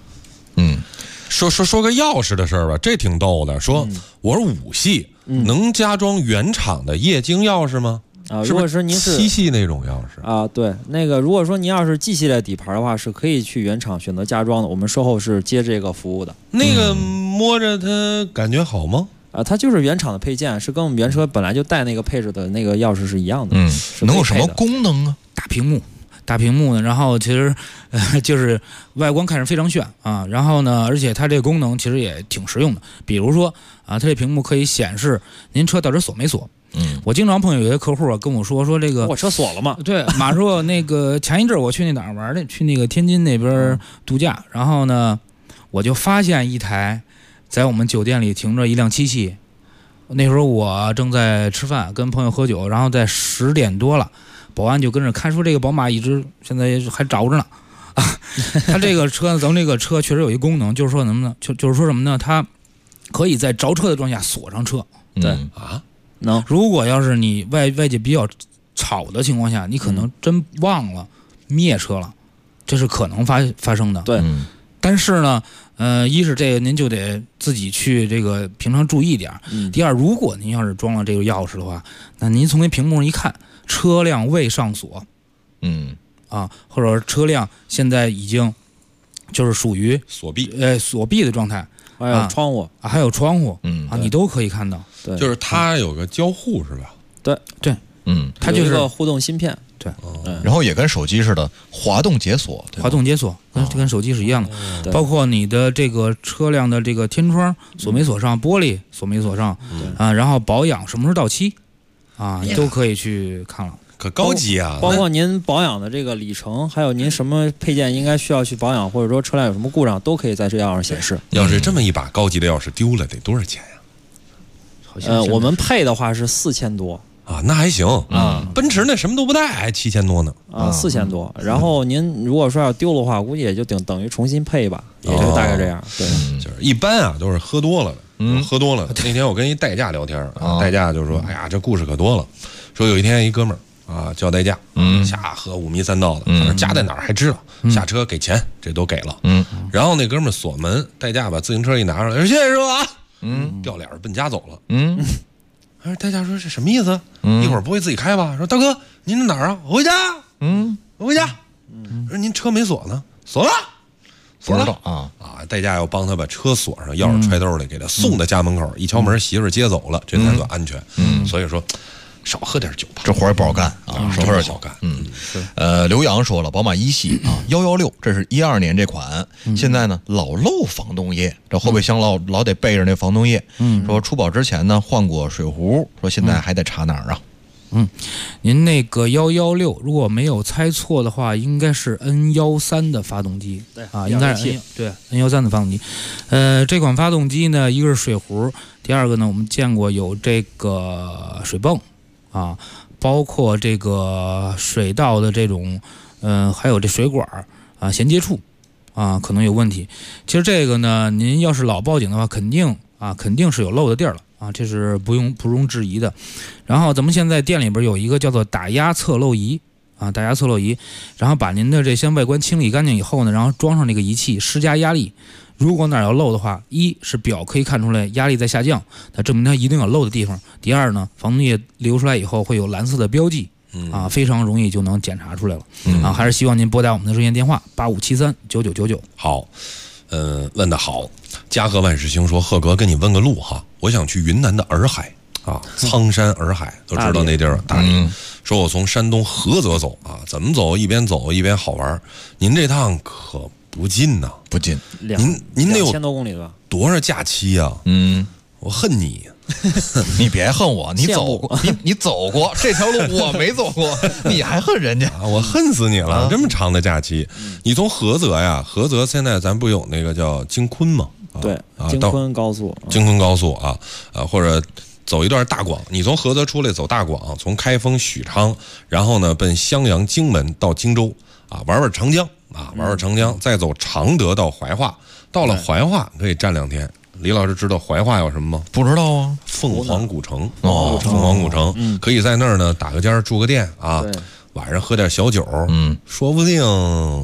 说个钥匙的事儿吧，这挺逗的。说我是5系，能加装原厂的液晶钥匙吗？ 如果是您是 7系那种钥匙啊，对，那个如果说您要是 G 系列底盘的话，是可以去原厂选择加装的，我们售后是接这个服务的。 那个摸着它感觉好吗？ 它就是原厂的配件，是跟我们原车本来就带那个配置的那个钥匙是一样的。 能有什么功能啊？ 大屏幕呢，然后其实就是外观看着非常炫啊，然后呢，而且它这个功能其实也挺实用的。比如说啊，它这屏幕可以显示您车到底锁没锁。我经常碰见有些客户啊跟我说这个我车锁了吗？ 对，马叔那个前一阵我去那哪儿玩的，去那个天津那边度假，然后呢，我就发现一台在我们酒店里停着一辆7系，那时候我正在吃饭，跟朋友喝酒，然后在10点多了。保安就跟着看，说这个宝马一直现在还找着呢，啊，他这个车，咱们这个车确实有一功能，就是说什么呢？就是说什么呢？它可以在着车的状态下锁上车。 对能。如果要是你外界比较吵的情况下，你可能真忘了灭车了，这是可能发生的。 对。 但是呢，一是这个您就得自己去这个平常注意一点。第二，如果您要是装了这个钥匙的话，那您从那屏幕上一看。车辆未上锁，或者车辆现在已经就是属于锁闭的状态， 还有窗户还有窗户，你都可以看到。 对， 就是它有个交互是吧？ 对， 它就是个互动芯片。 对， 然后也跟手机似的，滑动解锁， 跟手机是一样的。包括你的这个车辆的这个天窗锁没锁上，玻璃锁没锁上，然后保养什么时候到期。你都可以去看了， 可高级啊！ 包括您保养的这个里程，还有您什么配件应该需要去保养，或者说车辆有什么故障，都可以在这钥匙显示。 要是这么一把高级的钥匙丢了，得多少钱呀？ 我们配的话是4000多啊，那还行啊。奔驰那什么都不带，还7000多呢 ，4000多。然后您如果说要丢的话，估计也就等于重新配吧，也就大概这样。对， 就是一般啊，都是喝多了的。喝多了。那天我跟一代驾聊天，代驾就说：“哎呀，这故事可多了。说有一天一哥们儿叫代驾，瞎喝5迷3道的，反正家在哪儿还知道，下车给钱，这都给了。然后那哥们儿锁门，代驾把自行车一拿上来，谢谢师傅啊，掉脸奔家走了。代驾说这什么意思？一会儿不会自己开吧？说大哥您在哪儿啊？我回家。我回家。说您车没锁呢？锁了。” 不知道代驾要帮他把车锁上，钥匙揣兜里，给他送到家门口，一敲门，媳妇儿接走了，这才算安全。所以说，少喝点酒吧， 这活儿也不好干啊，少喝点酒干。刘洋说了，宝马1系116，这是12年这款，现在呢老漏防冻液，这后备箱老得备着那防冻液。说出保之前呢换过水壶，说现在还得查哪儿啊？ 您那个116，如果没有猜错的话，应该是 N13的发动机，应该是 N13的发动机。这款发动机呢，一个是水壶，第二个呢，我们见过有这个水泵包括这个水道的这种，还有这水管衔接处可能有问题。其实这个呢，您要是老报警的话，肯定是有漏的地儿了。这是不容置疑的。然后咱们现在店里边有一个叫做打压测漏仪打压测漏仪，然后把您的这些外观清理干净以后呢，然后装上这个仪器施加压力，如果哪儿要漏的话，一是表可以看出来压力在下降，那证明它一定有漏的地方。第二呢，防冻液流出来以后会有蓝色的标记非常容易就能检查出来了还是希望您拨打我们的热线电话85739999。 好，问得好。嘉禾万事兴说：“贺哥，跟你问个路哈，我想去云南的洱海苍山洱海，都知道那地儿大理。说我从山东菏泽走怎么走？一边走一边好玩。您这趟可不近呐， 不近。 您得有 2000多公里吧？ 多少假期呀？我恨你。 你别恨我，你走过，你走过这条路，我没走过，你还恨人家我恨死你了！这么长的假期，你从菏泽呀，菏泽现在咱不有那个叫京昆吗？ 对，京昆高速， 或者走一段大广，你从菏泽出来走大广，从开封、许昌，然后呢奔襄阳、荆门到荆州玩玩长江玩玩长江，再走常德到怀化，到了怀化可以站2天。李老师知道怀化有什么吗？ 不知道啊， 凤凰古城凤凰古城，可以在那儿呢打个尖住个店晚上喝点小酒，说不定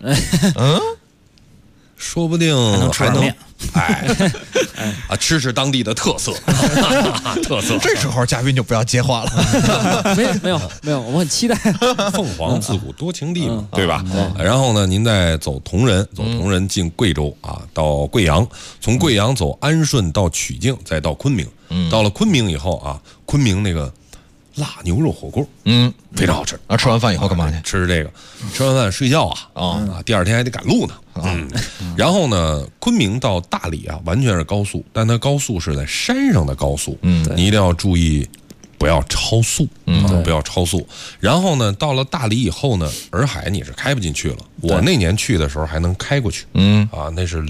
说不定还能吃当地的特色， 这时候嘉宾就不要接话了。 没有，我很期待。 凤凰自古多情地嘛，对吧？然后呢，您再走铜仁进贵州啊，到贵阳，从贵阳走安顺到曲靖，再到昆明。到了昆明以后啊，昆明那个辣牛肉火锅，非常好吃。 吃完饭以后干嘛去？ 吃这个，吃完饭睡觉第二天还得赶路呢。然后呢，昆明到大理啊，完全是高速，但它高速是在山上的高速，你一定要注意不要超速，不要超速。然后呢，到了大理以后呢，洱海你是开不进去了。我那年去的时候还能开过去，那是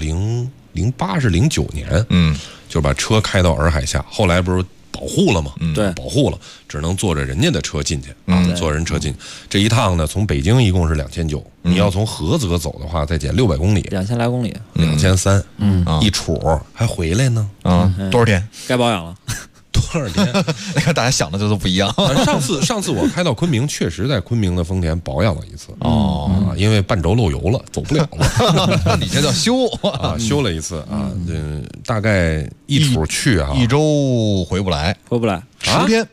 08是09年，就把车开到洱海下，后来不是保护了嘛， 对， 保护了，只能坐着人家的车进去坐人车进。这一趟呢，从北京一共是2900，你要从菏泽走的话，再减600公里 ，2000来公里 ，2300，一杵还回来呢， 多少天？ 该保养了。 多少天？ 你看大家想的这都不一样。 上次我开到昆明，确实在昆明的丰田保养了一次因为半轴漏油了，走不了了。 你这叫修修了一次大概一杵去 1周回不来，10天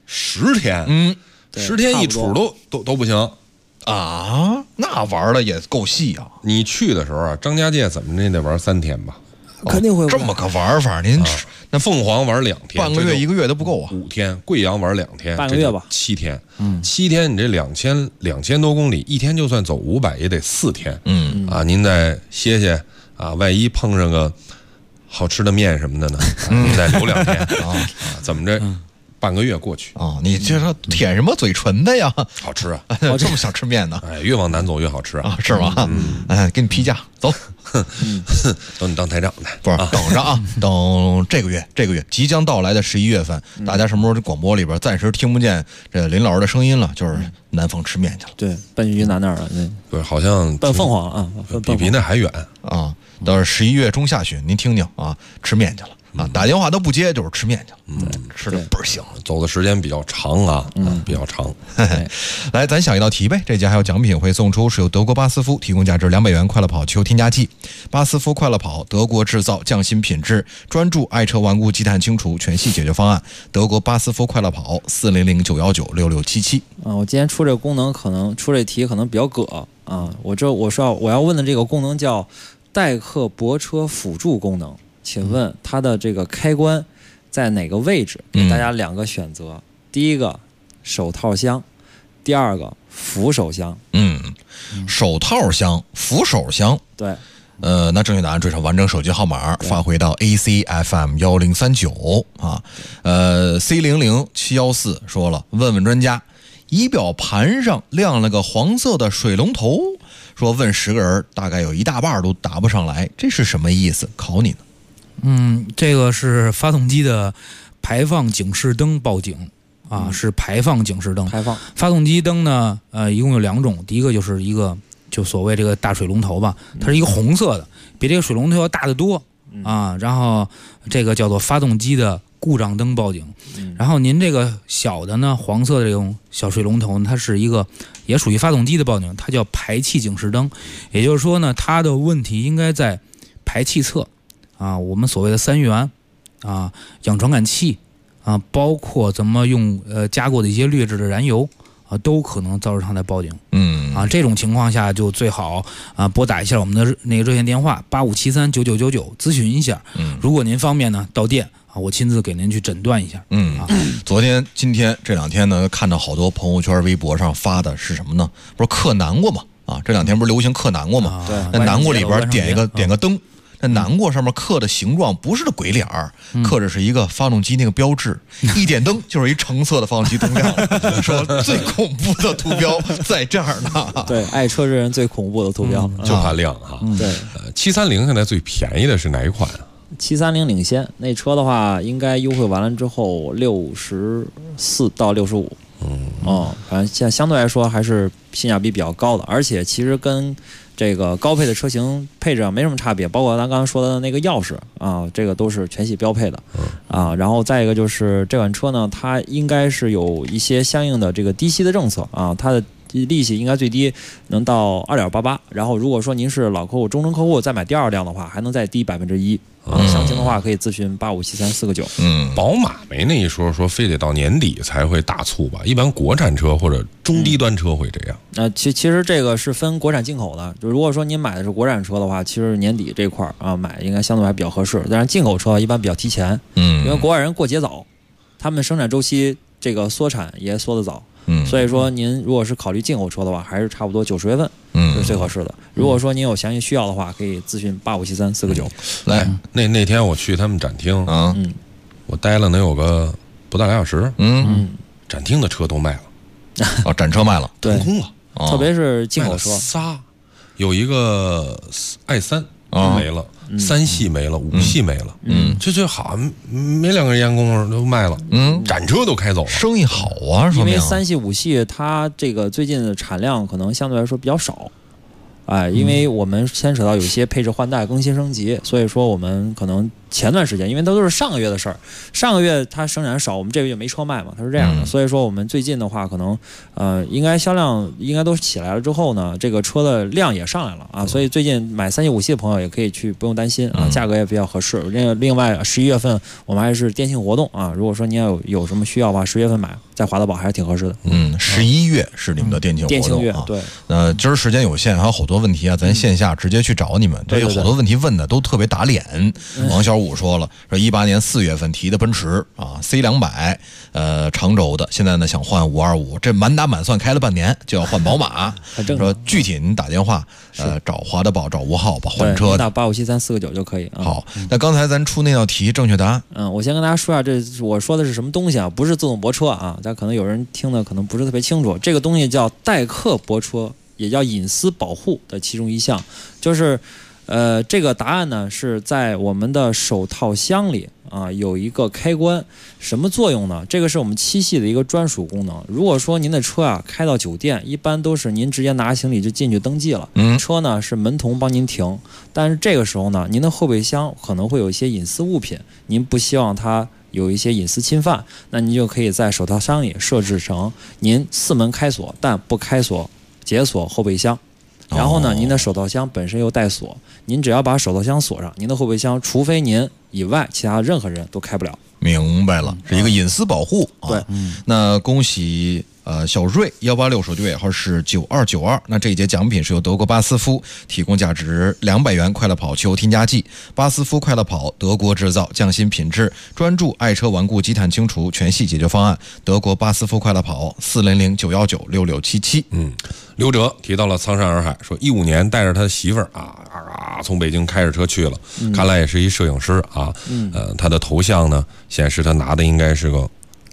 ，10天，10天一杵都不行啊！那玩的也够细啊！ 你去的时候啊，张家界怎么着也得玩3天吧？ 肯定会这么个玩法，您那凤凰玩2天， 半个月1个月都不够啊。 5天，贵阳玩2天， 半个月吧 ，7天。7天你这2000多公里，一天就算走500也得4天。您再歇歇啊，万一碰上个好吃的面什么的呢，您再留2天怎么着？半个月过去你这是舔什么嘴唇的呀？ 好吃啊！ 这么想吃面呢？ 越往南走越好吃啊， 是吗？给你批假，走。 等你当台长的， 不是等着啊！等这个月即将到来的11月份，大家什么时候这广播里边暂时听不见这林老师的声音了，就是南方吃面去了。 对，奔云南那儿了。 对，好像奔凤凰啊， 比那还远啊！到11月中下旬，您听听啊，吃面去了。打电话都不接，就是吃面去了。吃的倍儿香， 走的时间比较长啊，比较长。 来，咱想一道题呗。这家还有奖品会送出，是由德国巴斯夫提供价值200元快乐跑汽油添加剂。巴斯夫快乐跑，德国制造，匠心品质，专注爱车顽固积碳清除全系解决方案。德国巴斯夫快乐跑，400-919-6677。 我今天出这个功能，可能出这题可能比较葛啊。我要问的这个功能叫代客泊车辅助功能。请问它的这个开关在哪个位置？给大家2个选择，第一个手套箱，第二个扶手箱。 手套箱、扶手箱。 对。 那正确答案追上完整手机号码，发回到 ACFM1039啊。C00714说了，问问专家，仪表盘上亮了个黄色的水龙头，说问10个人，大概有1大半都答不上来，这是什么意思？考你呢。 这个是发动机的排放警示灯报警是排放警示灯。发动机灯呢，一共有2种，第一个就是一个就所谓这个大水龙头吧，它是一个红色的，比这个水龙头要大得多然后这个叫做发动机的故障灯报警。然后您这个小的呢，黄色的这种小水龙头，它是一个也属于发动机的报警，它叫排气警示灯。也就是说呢，它的问题应该在排气侧。我们所谓的3元氧传感器包括怎么用加过的一些劣质的燃油都可能造成它的报警。这种情况下就最好拨打一下我们的那个热线电话85739999咨询一下。如果您方便呢，到店我亲自给您去诊断一下。 昨天、今天这2天呢，看到好多朋友圈、微博上发的是什么呢？不是刻南瓜吗？这2天不是流行刻南瓜吗？那南瓜里边点个灯。那南瓜上面刻的形状不是的鬼脸儿，刻着是一个发动机那个标志，一点灯就是一橙色的发动机灯亮。说最恐怖的图标在这儿呢。 对，爱车之人最恐怖的图标就怕亮哈。 对 ，730现在最便宜的是哪一款 ？730领先，那车的话应该优惠完了之后64到65。反正相对来说还是性价比比较高的，而且其实跟这个高配的车型配置上没什么差别，包括咱刚刚说的那个钥匙这个都是全系标配的然后再一个就是这款车呢，它应该是有一些相应的这个低息的政策它的利息应该最低能到2.88%，然后如果说您是老客户、忠诚客户，再买第2辆的话，还能再低1%。详情的话可以咨询857349。 宝马没那一说非得到年底才会大促吧？一般国产车或者中低端车会这样。 其实这个是分国产进口的，就如果说您买的是国产车的话，其实年底这块买应该相对还比较合适。但是进口车一般比较提前，因为国外人过节早，他们生产周期这个缩产也缩得早。所以说您如果是考虑进口车的话，还是差不多90月份是最合适的。如果说您有详细需要的话，可以咨询857349。 来，那天我去他们展厅我待了能有个不到2小时，展厅的车都卖了， 展车卖了， 对， 空了， 特别是进口车仨，有一个i3没了。3系没了，5系没了，这好像没2个人员工夫都卖了，展车都开走了， 生意好啊， 因为3系、5系它这个最近的产量可能相对来说比较少，因为我们牵扯到有些配置换代、更新升级，所以说我们可能前段时间，因为都是上个月的事儿，上个月它生产少，我们这个月没车卖嘛，它是这样的，所以说我们最近的话，可能应该销量应该都起来了之后呢，这个车的量也上来了所以最近买3系、5系的朋友也可以去，不用担心价格也比较合适。另外11月份我们还是电信活动如果说您要有什么需要的话，10月份买在华德宝还是挺合适的。 11月是你们的电竞活动， 电竞月对。 今儿时间有限，还有好多问题咱线下直接去找你们。这有好多问题问的都特别打脸。王小武说了，说18年4月份提的奔驰C200，长轴的，现在呢想换525，这满打满算开了半年就要换宝马。说具体您打电话找华德宝找吴浩吧，换车打857349就可以。 好，那刚才咱出那道题正确答案。 我先跟大家说一下，这我说的是什么东西不是自动泊车但可能有人听的可能不是特别清楚。这个东西叫代客泊车，也叫隐私保护的其中一项，就是这个答案呢是在我们的手套箱里有一个开关，什么作用呢？这个是我们7系的一个专属功能。如果说您的车开到酒店，一般都是您直接拿行李就进去登记了，车呢是门童帮您停，但是这个时候呢，您的后备箱可能会有一些隐私物品，您不希望它有一些隐私侵犯，那您就可以在手套箱里设置成您4门开锁，但不开锁解锁后备箱。然后呢，您的手套箱本身又带锁，您只要把手套箱锁上，您的后备箱除非您以外，其他任何人都开不了。 明白了，是一个隐私保护对， 那恭喜小瑞186手机尾号是9292。那这一节奖品是由德国巴斯夫提供价值200元快乐跑汽油添加剂。巴斯夫快乐跑，德国制造，匠心品质，专注爱车顽固积碳清除全系解决方案。德国巴斯夫快乐跑，400-919-6677。 刘哲提到了苍山洱海，说15年带着他的媳妇儿从北京开着车去了，看来也是一摄影师他的头像呢显示他拿的应该是个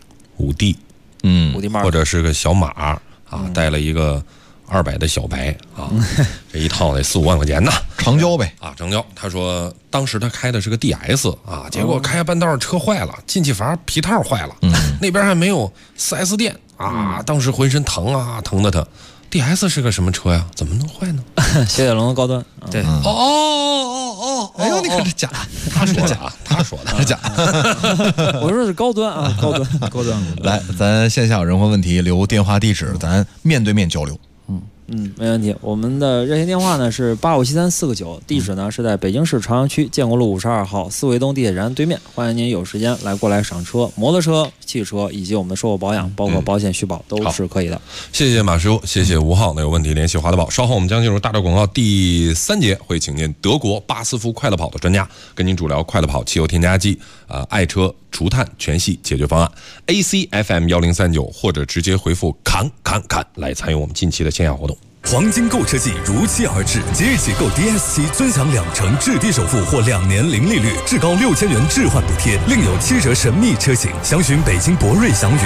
5D，或者是个小马带了一个200的小白这一套得4-5万块钱呢， 长焦呗长焦。他说当时他开的是个 DS 结果开半道车坏了，进气阀皮套坏了，那边还没有 4S 店当时浑身疼疼的他。DS 是个什么车呀？怎么能坏呢？ 雪铁龙的高端。 对。 哎呦，你看这假， 他说的他说的假。 我说是高端高端。 来，咱线下有任何问题留电话地址，咱面对面交流。 没问题。我们的热线电话呢是857349，地址呢是在北京市朝阳区建国路52号四维东地铁站对面。欢迎您有时间过来赏车，摩托车、汽车以及我们的售后保养，包括保险续保都是可以的。 谢谢马师傅，谢谢吴浩。那有问题联系华德宝。稍后我们将进入大段广告，第3节会请进德国巴斯夫快乐跑的专家，跟您主聊快乐跑汽油添加剂爱车除碳全系解决方案。ACFM 1039，或者直接回复砍来参与我们近期的线下活动。 黄金购车季如期而至，即日起购 DS7尊享2成置地首付或2年零利率，至高6000元置换补贴，另有7折神秘车型。详询北京博瑞祥宇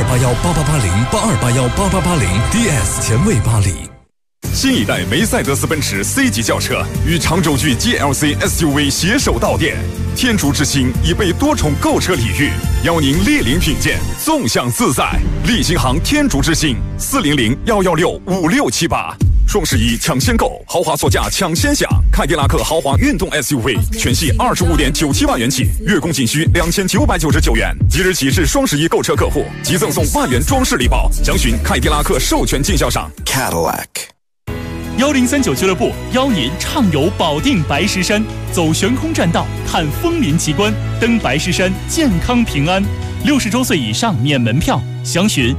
8281888082818880 DS 前卫巴黎。 新一代梅赛德斯奔驰 C 级轿车与长轴距 GLC SUV 携手到店，天竺之星已被多重购车礼遇，邀您莅临品鉴，纵享自在。利星行天竺之星，400-116-5678。 双11抢先购，豪华座驾抢先享。凯迪拉克豪华运动 SUV 全系25.97万元起，月供仅需2999元。即日起至双11购车客户，即赠送万元装饰礼包。详询凯迪拉克授权经销商 Cadillac。1039俱乐部邀您畅游保定白石山，走悬空栈道，看枫林奇观，登白石山，健康平安。60周岁以上免门票，详询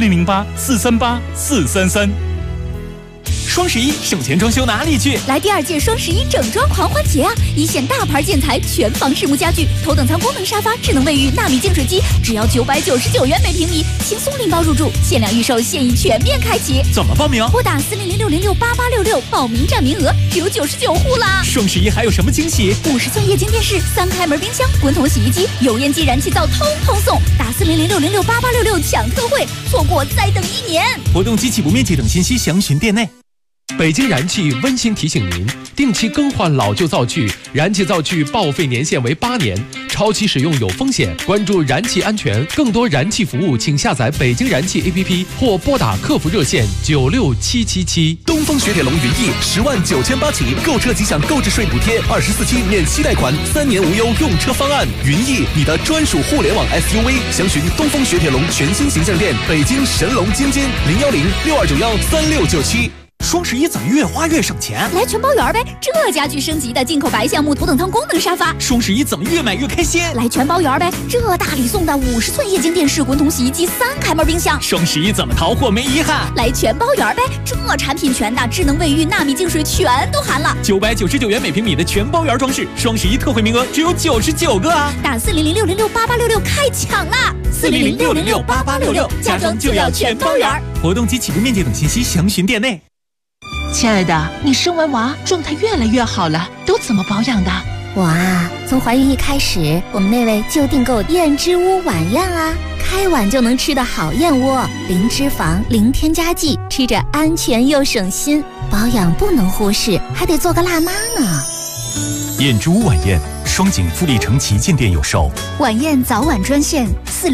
4008-438-433。双11省钱装修哪里去？ 来第2届双11整装狂欢节啊！一线大牌建材，全房实木家具，头等舱功能沙发，智能卫浴，纳米净水机，只要999元每平米，轻松拎包入住，限量预售，现已全面开启。 怎么报名？ 拨打400-606-8866，报名占名额只有99户啦！ 双11还有什么惊喜 ？50寸液晶电视，3开门冰箱，滚筒洗衣机，油烟机、燃气灶通通送。打400-606-8866抢特惠，错过再等1年。 活动及起步面积等信息详询店内。 北京燃气温馨提醒您，定期更换老旧灶具，燃气灶具报废年限为8年，超期使用有风险。关注燃气安全，更多燃气服务，请下载北京燃气 APP 或拨打客服热线96777。 东风雪铁龙云翼10.98万起，购车即享购置税补贴，24期免息贷款，3年无忧用车方案。云翼，你的专属互联网 SUV，详询东风雪铁龙全新形象店，北京神龙京津010-6291-3697。 双11怎么越花越省钱？ 来全包圆呗！这家具升级的进口白橡木头等舱功能沙发。 双11怎么越买越开心？ 来全包圆呗！这大礼送的50寸液晶电视、滚筒洗衣机、3开门冰箱。 双11怎么淘货没遗憾？ 来全包圆呗！这产品全的，智能卫浴、纳米净水全都含了。 999元每平米的全包圆装饰，双11特惠名额只有99个啊！ 打400-606-8866开抢啦！400-606-8866，家装就要全包圆。 活动及起步面积等信息详询店内。 亲爱的，你生完娃状态越来越好了，都怎么保养的？ 我啊，从怀孕一开始，我们那位就订购燕之屋晚宴啊，开碗就能吃的好燕窝，零脂肪，零添加剂，吃着安全又省心。保养不能忽视，还得做个辣妈呢。 燕之屋晚宴，双井富力城旗舰店有售。 晚宴早晚专线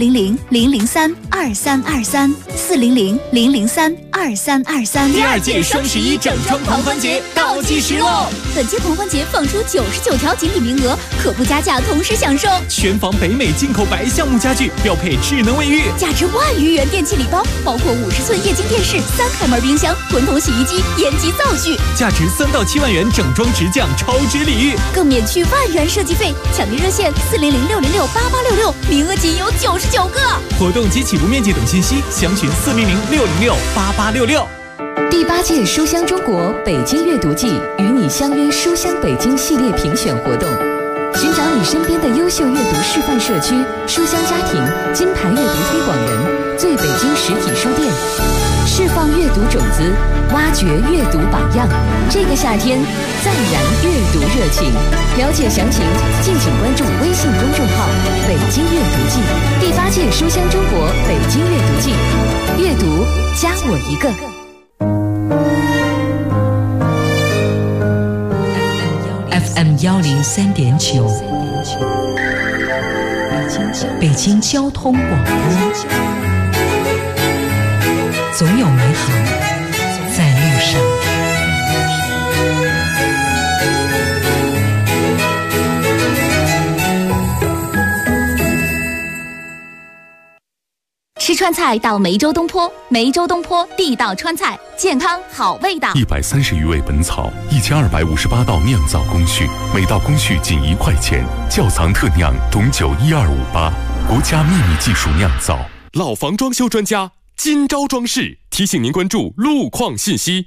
400-003-2323 400-003-2323。 第2届双11整装狂欢节倒计时喽！ 本届狂欢节放出99条锦鲤名额，可不加价同时享受全房北美进口白橡木家具，标配智能卫浴， 价值1万余元电器礼包，包括50寸液晶电视、3开门冰箱、滚筒洗衣机、烟机灶具， 价值3到7万元整装直降超值礼遇， 更免去1万元设计费。抢订热线400-606-8866，名额仅有99个。 活动及起步面积等信息详询400-606-8866。 第8届书香中国北京阅读季与你相约书香北京系列评选活动，寻找你身边的优秀阅读示范社区、书香家庭、金牌阅读推广人、最北京实体书店，释放阅读种子，挖掘阅读榜样。这个夏天，再燃阅读热情。了解详情，敬请关注微信公众号“北京阅读季”。第8届书香中国北京阅读季，阅读加我一个。 FM 103.9，北京交通广播，总有美好在路上。 吃川菜到梅州东坡，梅州东坡地道川菜，健康好味道。 130余味本草，1258道酿造工序，每道工序仅1块钱。窖藏特酿董酒12588，国家秘密技术酿造。老房装修专家今朝装饰提醒您关注路况信息。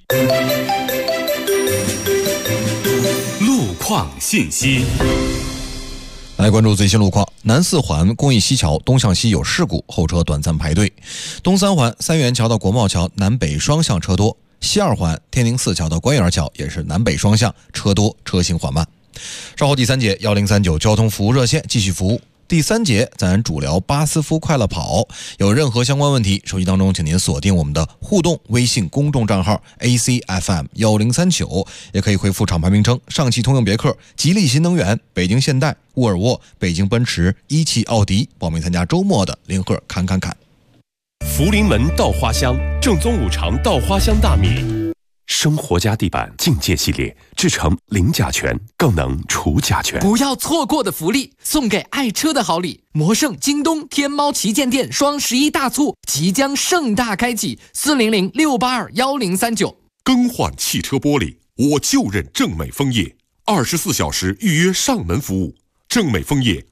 路况信息。 来关注最新路况，南4环公益西桥东向西有事故，后车短暂排队；东3环三元桥到国贸桥南北双向车多；西2环天宁4桥到官园桥也是南北双向车多，车行缓慢。稍后第3节1039交通服务热线继续服务。第3节咱主聊巴斯夫快乐跑，有任何相关问题，手机当中请您锁定我们的互动微信公众账号 ACFM1039，也可以回复厂牌名称上汽通用别克、吉利新能源、北京现代、沃尔沃、北京奔驰、一汽奥迪，报名参加周末的零盒侃。 福临门稻花香正宗五常稻花香大米， 生活家地板境界系列制成零甲醛，更能除甲醛。 不要错过的福利，送给爱车的好礼！魔圣、京东、天猫旗舰店双11大促即将盛大开启，400-682-1039。 更换汽车玻璃，我就认正美枫叶，24小时预约上门服务。正美枫叶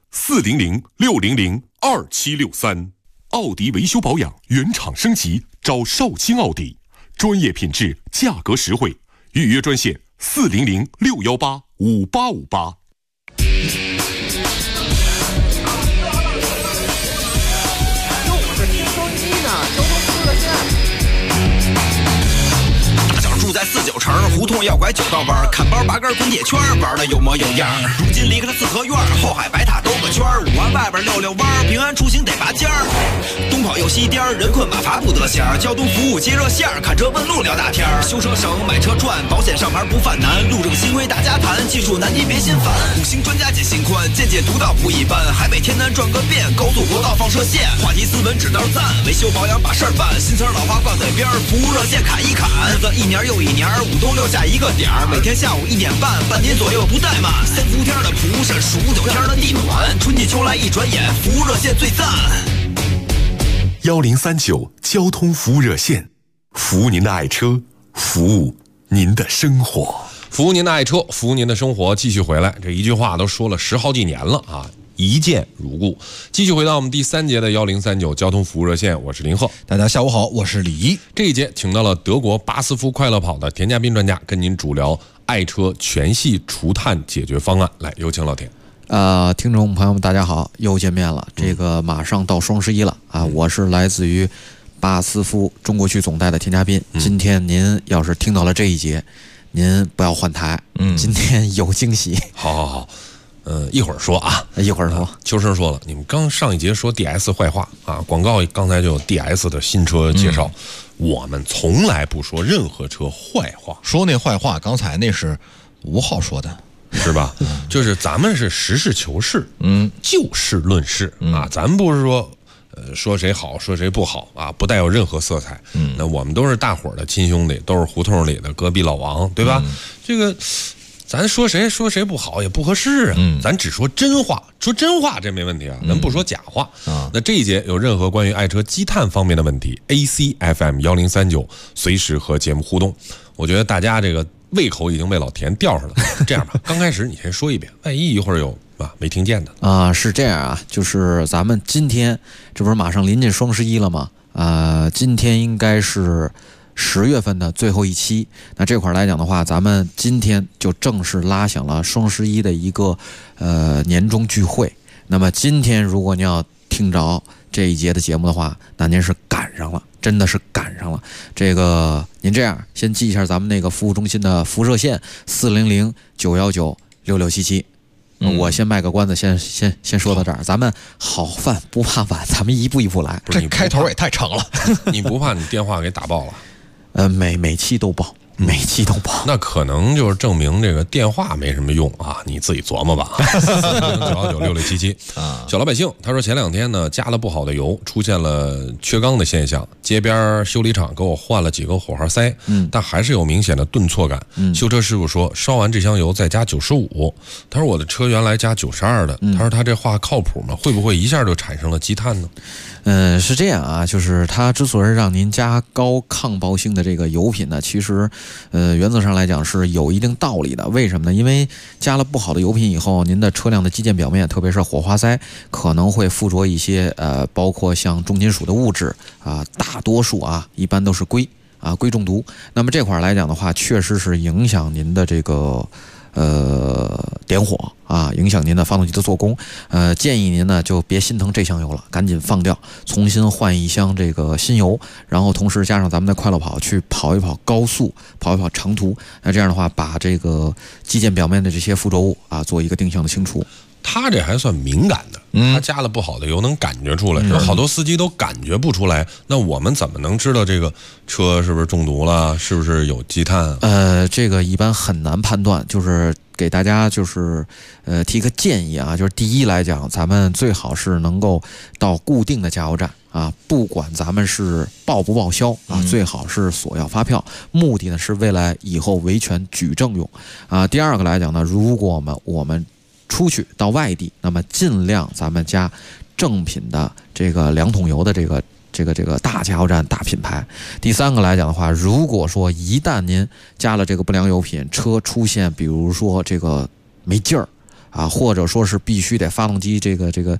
400-600-2763。奥迪维修保养原厂升级，找少卿奥迪。专业品质，价格实惠，预约专线400-618-5858。 住在49城，胡同要拐9道弯，看包拔根滚铁圈，玩的有模有样。如今离开了四合院，后海白塔兜个圈，5环外边溜弯，平安出行得拔尖儿。东跑又西颠，人困马乏不得闲。交通服务接热线，看车问路聊大天。修车省，买车赚，保险上牌不犯难。路政新规大家谈，技术难题别心烦。5星专家解心宽，见解独到不一般。海北天南转个遍，高速国道放射线。话题斯文指道赞，维修保养把事儿办。新词老话挂嘴边，服务热线侃一侃。日子一年又一年，5冬6夏一个点儿，每天下午1点半，半年左右不怠慢。3伏天的蒲扇，数9天的地暖，春季秋来一转眼，服务热线最赞。 1039交通服务热线，服务您的爱车，服务您的生活， 服务您的爱车，服务您的生活。继续回来，这一句话都说了10好几年了啊，一见如故。继续回到我们第3节的1039交通服务热线，我是林鹤。 大家下午好，我是李一。 这一节请到了德国巴斯夫快乐跑的田家斌专家，跟您主聊爱车全系除碳解决方案。来，有请老田。 听众朋友们，大家好，又见面了。这个马上到双11了啊！我是来自于巴斯夫中国区总代的田家斌。今天您要是听到了这一节，您不要换台，今天有惊喜。 好，一会儿说啊， 一会儿说。 秋生说了，你们刚上一节说 DS 坏话啊，广告刚才就有 DS 的新车介绍，我们从来不说任何车坏话。 说那坏话，刚才那是5号说的。 是吧？就是咱们是实事求是，就事论事啊，咱们不是说说谁好说谁不好啊，不带有任何色彩。那我们都是大伙儿的亲兄弟，都是胡同里的隔壁老王，对吧？这个咱说谁不好也不合适啊，咱只说真话，说真话这没问题啊，咱不说假话啊。那这一节有任何关于爱车积碳方面的问题 ，ACFM 1039随时和节目互动。我觉得大家这个胃口已经被老田吊上了。这样吧，刚开始你先说一遍，万一一会儿有没听见的啊。是这样啊，就是咱们今天这不是马上临近双11了吗？今天应该是10月份的最后一期。那这块来讲的话，咱们今天就正式拉响了双11的一个年终聚会。那么今天如果您要听着这一节的节目的话，那您是赶上了。真的是赶上了，这个您这样先记一下咱们那个服务中心的服务热线400-919-6677。我先卖个关子，先说到这儿。咱们好饭不怕晚，咱们一步一步来。 这开头也太长了， 你不怕你电话给打爆了？ 每期都爆。每期都报， 那可能就是证明这个电话没什么用啊，你自己琢磨吧。400-919-6677啊，小老百姓他说前2天呢加了不好的油，出现了缺缸的现象，街边修理厂给我换了几个火花塞，但还是有明显的顿挫感。修车师傅说烧完这箱油再加95，他说我的车原来加92的，他说他这话靠谱吗？会不会一下就产生了积碳呢？ 是这样啊，就是它之所以让您加高抗爆性的这个油品呢，其实原则上来讲是有一定道理的。为什么呢？因为加了不好的油品以后，您的车辆的机件表面，特别是火花塞，可能会附着一些包括像重金属的物质啊，大多数啊一般都是硅中毒。那么这块来讲的话，确实是影响您的这个点火啊，影响您的发动机的做工。建议您呢就别心疼这箱油了，赶紧放掉，重新换一箱这个新油，然后同时加上咱们的快乐跑去跑一跑高速，跑一跑长途。那这样的话，把这个机件表面的这些附着物啊做一个定向的清除。 他这还算敏感的，他加了不好的油能感觉出来，好多司机都感觉不出来。那我们怎么能知道这个车是不是中毒了，是不是有积碳？ 这个一般很难判断，就是给大家就是提个建议啊，就是第一来讲，咱们最好是能够到固定的加油站啊，不管咱们是报不报销啊，最好是索要发票，目的呢是为了以后维权举证用啊。第二个来讲呢，如果我们出去到外地，那么尽量咱们加正品的这个2桶油的这个大加油站大品牌。第三个来讲的话，如果说一旦您加了这个不良油品，车出现比如说这个没劲儿啊，或者说是必须得发动机这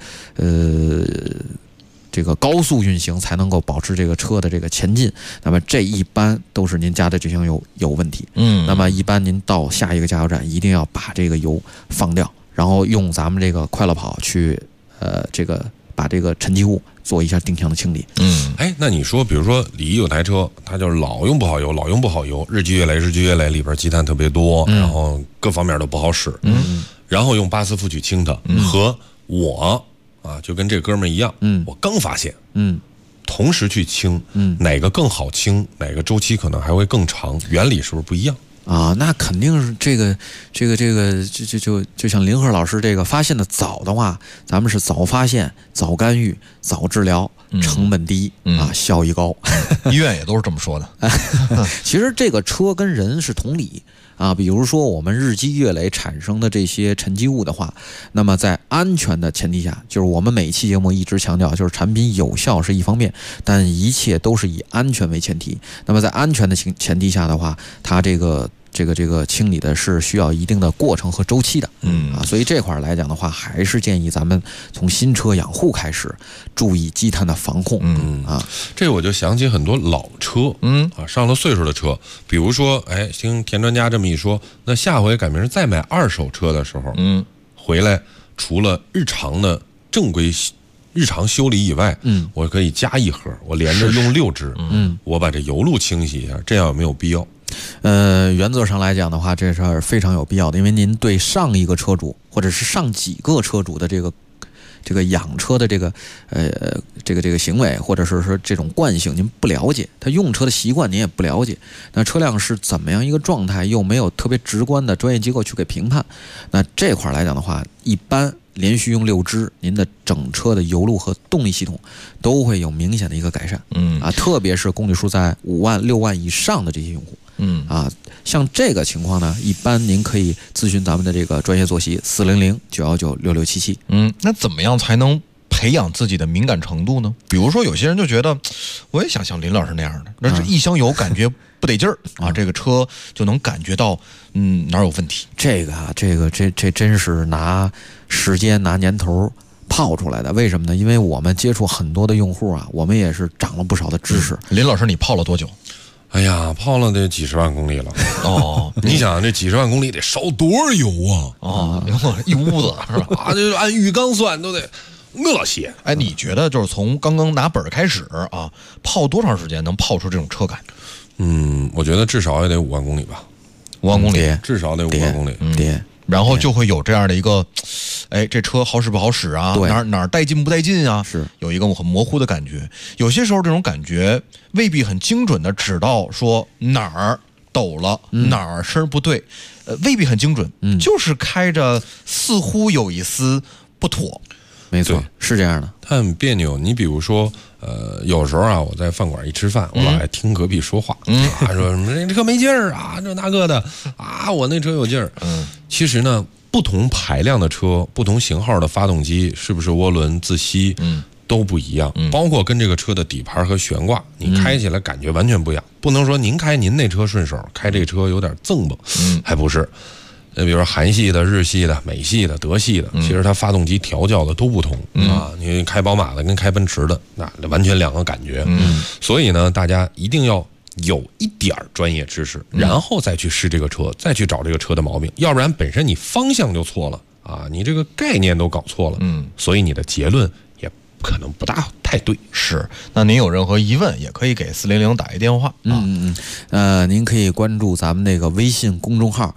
个高速运行才能够保持这个车的这个前进，那么这一般都是您加的这箱油有问题。那么一般您到下一个加油站一定要把这个油放掉，然后用咱们这个快乐跑去把这个沉积物做一下定向的清理。 那你说比如说李有台车，它就是老用不好油，日积月累，里边积碳特别多，然后各方面都不好使，然后用巴斯夫去清它，和我啊，就跟这哥们儿一样，我刚发现，同时去清，哪个更好清，哪个周期可能还会更长，原理是不是不一样？ 啊，那肯定是这个，就像林鹤老师这个发现的早的话，咱们是早发现、早干预、早治疗，成本低啊，效益高。 医院也都是这么说的。 其实这个车跟人是同理啊，比如说我们日积月累产生的这些沉积物的话，那么在安全的前提下，就是我们每期节目一直强调，就是产品有效是一方面，但一切都是以安全为前提。那么在安全的前提下的话，它这个清理的是需要一定的过程和周期的，所以这块来讲的话，还是建议咱们从新车养护开始，注意积碳的防控， 这我就想起很多老车，上了岁数的车，比如说，听田专家这么一说，那下回改明再买2手车的时候，回来除了日常的正规日常修理以外，我可以加1盒，我连着用6支，我把这油路清洗一下，这样有没有必要？ 原则上来讲的话，这是非常有必要的，因为您对上一个车主或者是上几个车主的这个养车的这个行为，或者是说这种惯性您不了解，他用车的习惯您也不了解，那车辆是怎么样一个状态，又没有特别直观的专业机构去给评判，那这块来讲的话，一般连续用6支，您的整车的油路和动力系统都会有明显的一个改善，特别是公里数在5万、6万以上的这些用户，像这个情况呢，一般您可以咨询咱们的这个专业作息400-919-6677。 那怎么样才能培养自己的敏感程度呢？比如说有些人就觉得，我也想像林老师那样的，那是一箱油感觉不得劲儿啊，这个车就能感觉到哪有问题。 这真是拿时间拿年头泡出来的。为什么呢？因为我们接触很多的用户啊，我们也是长了不少的知识。 林老师，你泡了多久？ 哎呀，泡了得几十万公里了。你想这几十万公里得烧多少油啊？ 一屋子是吧？ 就按浴缸算都得那些。 你觉得就是从刚刚拿本开始啊，泡多长时间能泡出这种车感？ 我觉得至少也得5万公里吧。 5万公里， 至少得5万公里。 然后就会有这样的一个，这车好使不好使啊？哪儿带劲不带劲啊？ 是有一个很模糊的感觉。有些时候这种感觉未必很精准的指到说哪儿抖了，哪儿声不对，未必很精准，就是开着似乎有一丝不妥。 没错，是这样的， 它很别扭。你比如说，有时候啊，我在饭馆一吃饭，我老爱听隔壁说话，说什么这车没劲儿啊，这那个的啊，我那车有劲儿。其实呢，不同排量的车，不同型号的发动机，是不是涡轮自吸，都不一样。包括跟这个车的底盘和悬挂，你开起来感觉完全不一样。不能说您开您那车顺手，开这车有点锃猛，还不是。比如说韩系的、日系的、美系的、德系的，其实它发动机调教的都不同啊。你开宝马的跟开奔驰的，那完全两个感觉。所以呢，大家一定要有一点专业知识，然后再去试这个车，再去找这个车的毛病，要不然本身你方向就错了啊，你这个概念都搞错了，所以你的结论也可能不大太对。 是，那您有任何疑问也可以给400打一电话啊。您可以关注咱们那个微信公众号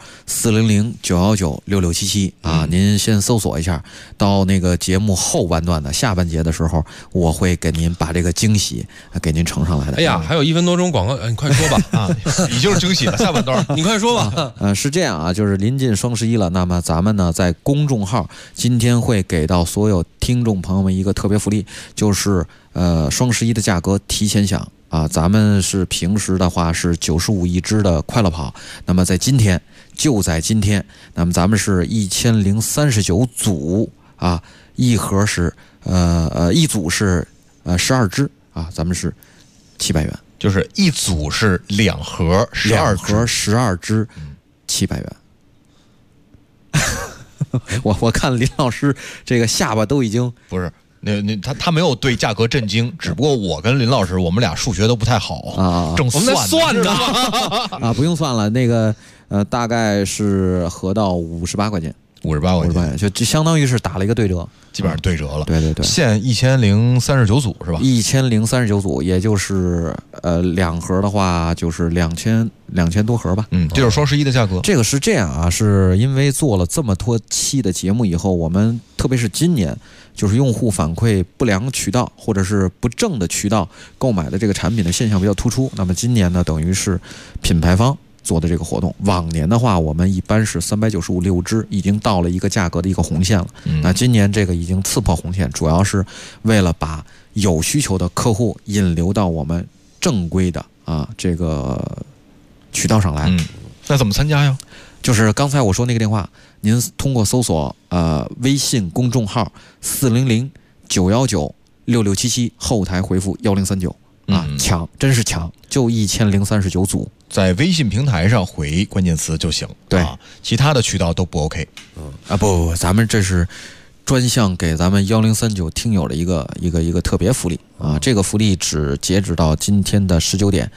400-919-6677啊，您先搜索一下，到那个节目后半段的下半节的时候，我会给您把这个惊喜给您呈上来的。 哎呀，还有1分多钟广告，你快说吧啊，已经是惊喜了，下半段你快说吧。 是这样啊，就是临近双11了，那么咱们呢在公众号今天会给到所有听众朋友们一个特别福利，就是双11的价格提前享啊，咱们是平时的话是95一支的快乐跑，那么在今天，就在今天，那么咱们是1039组啊，一盒是一组是12支啊，咱们是700元， 就是一组是2盒 12支700元。我看林老师这个下巴都已经不是。他没有对价格震惊，只不过我跟林老师我们俩数学都不太好啊，正我们在算呢啊，不用算了，那个大概是合到58块钱 ，58块钱， 就相当于是打了一个对折， 基本上对折了。 对对对， 限1039组是吧 ？1039组，也就是2盒的话就是2000多盒吧。 这就是双11的价格。 这个是这样啊，是因为做了这么多期的节目以后，我们特别是今年。就是用户反馈不良渠道或者是不正的渠道购买的这个产品的现象比较突出。那么今年呢，等于是品牌方做的这个活动。往年的话，我们一般是395 6支，已经到了一个价格的一个红线了。那今年这个已经刺破红线，主要是为了把有需求的客户引流到我们正规的这个渠道上来。 那怎么参加呀？ 就是刚才我说那个电话，您通过搜索微信公众号400-919-6677后台回复1039抢，真是抢，就1039组， 在微信平台上回关键词就行。 对， 其他的渠道都不 OK。 不，咱们这是专项给咱们1039听友的一个特别福利啊！这个福利只截止到今天的19点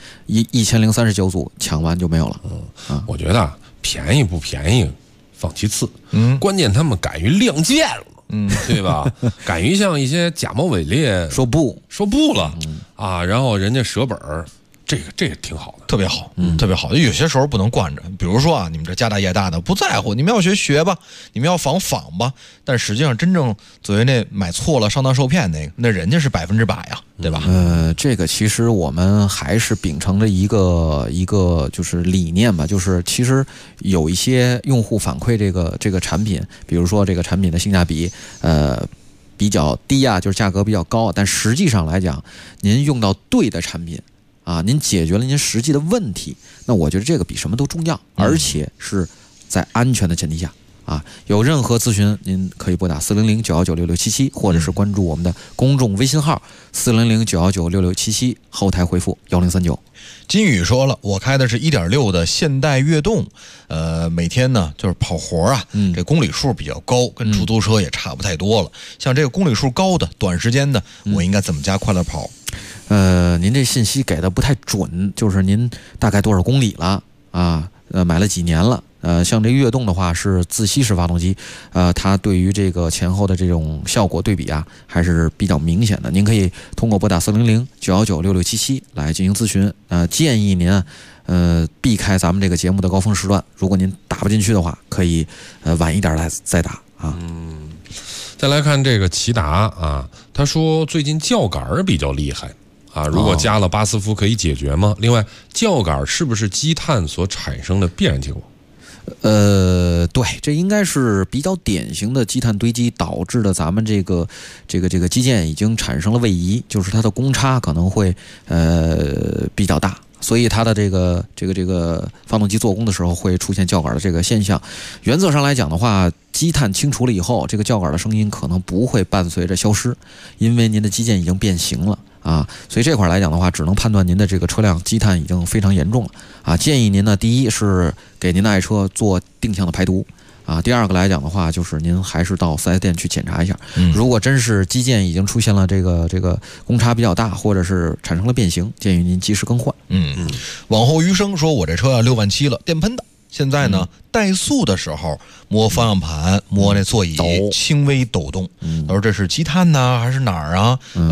，1039组抢完就没有了。 我觉得便宜不便宜放其次，关键他们敢于亮剑了，对吧？敢于向一些假冒伪劣说不了啊，然后人家舍本儿。这个挺好的， 特别好，特别好。有些时候不能惯着，比如说你们这家大业大的不在乎，你们要学吧，你们要仿吧。但实际上，真正作为那买错了上当受骗那人家是100%呀，对吧？ 这个其实我们还是秉承着一个就是理念吧，就是其实有一些用户反馈这个产品，比如说这个产品的性价比比较低就是价格比较高，但实际上来讲，您用到对的产品。您解决了您实际的问题，那我觉得这个比什么都重要，而且是在安全的前提下有任何咨询，您可以拨打400-919-6677，或者是关注我们的公众微信号400-919-6677，后台回复1039。 金宇说了，我开的是1.6的现代悦动，每天呢就是跑活这公里数比较高，跟出租车也差不太多了。像这个公里数高的、短时间的，我应该怎么加快乐跑？ 您这信息给的不太准，就是您大概多少公里了买了几年了？像这悦动的话是自吸式发动机，它对于这个前后的这种效果对比还是比较明显的。您可以通过拨打400-919-6677来进行咨询。建议您避开咱们这个节目的高峰时段，如果您打不进去的话，可以晚一点再打再来看这个骐达他说最近轿杆比较厉害。如果加了巴斯夫可以解决吗？另外，轿杆是不是积碳所产生的必然结果？ 对，这应该是比较典型的积碳堆积导致的，咱们这个机件已经产生了位移，就是它的公差可能会比较大，所以它的这个发动机做工的时候会出现轿杆的这个现象。原则上来讲的话，积碳清除了以后，这个轿杆的声音可能不会伴随着消失，因为您的机件已经变形了。所以这块来讲的话，只能判断您的这个车辆积碳已经非常严重了建议您呢，第一是给您的爱车做定向的排毒第二个来讲的话，就是您还是到 4S 店去检查一下，如果真是机件已经出现了这个公差比较大，或者是产生了变形，建议您及时更换。 往后余生说，我这车要6万7了，电喷的。现在呢，怠速的时候摸方向盘、摸那座椅轻微抖动。他说这是积碳呢，还是哪儿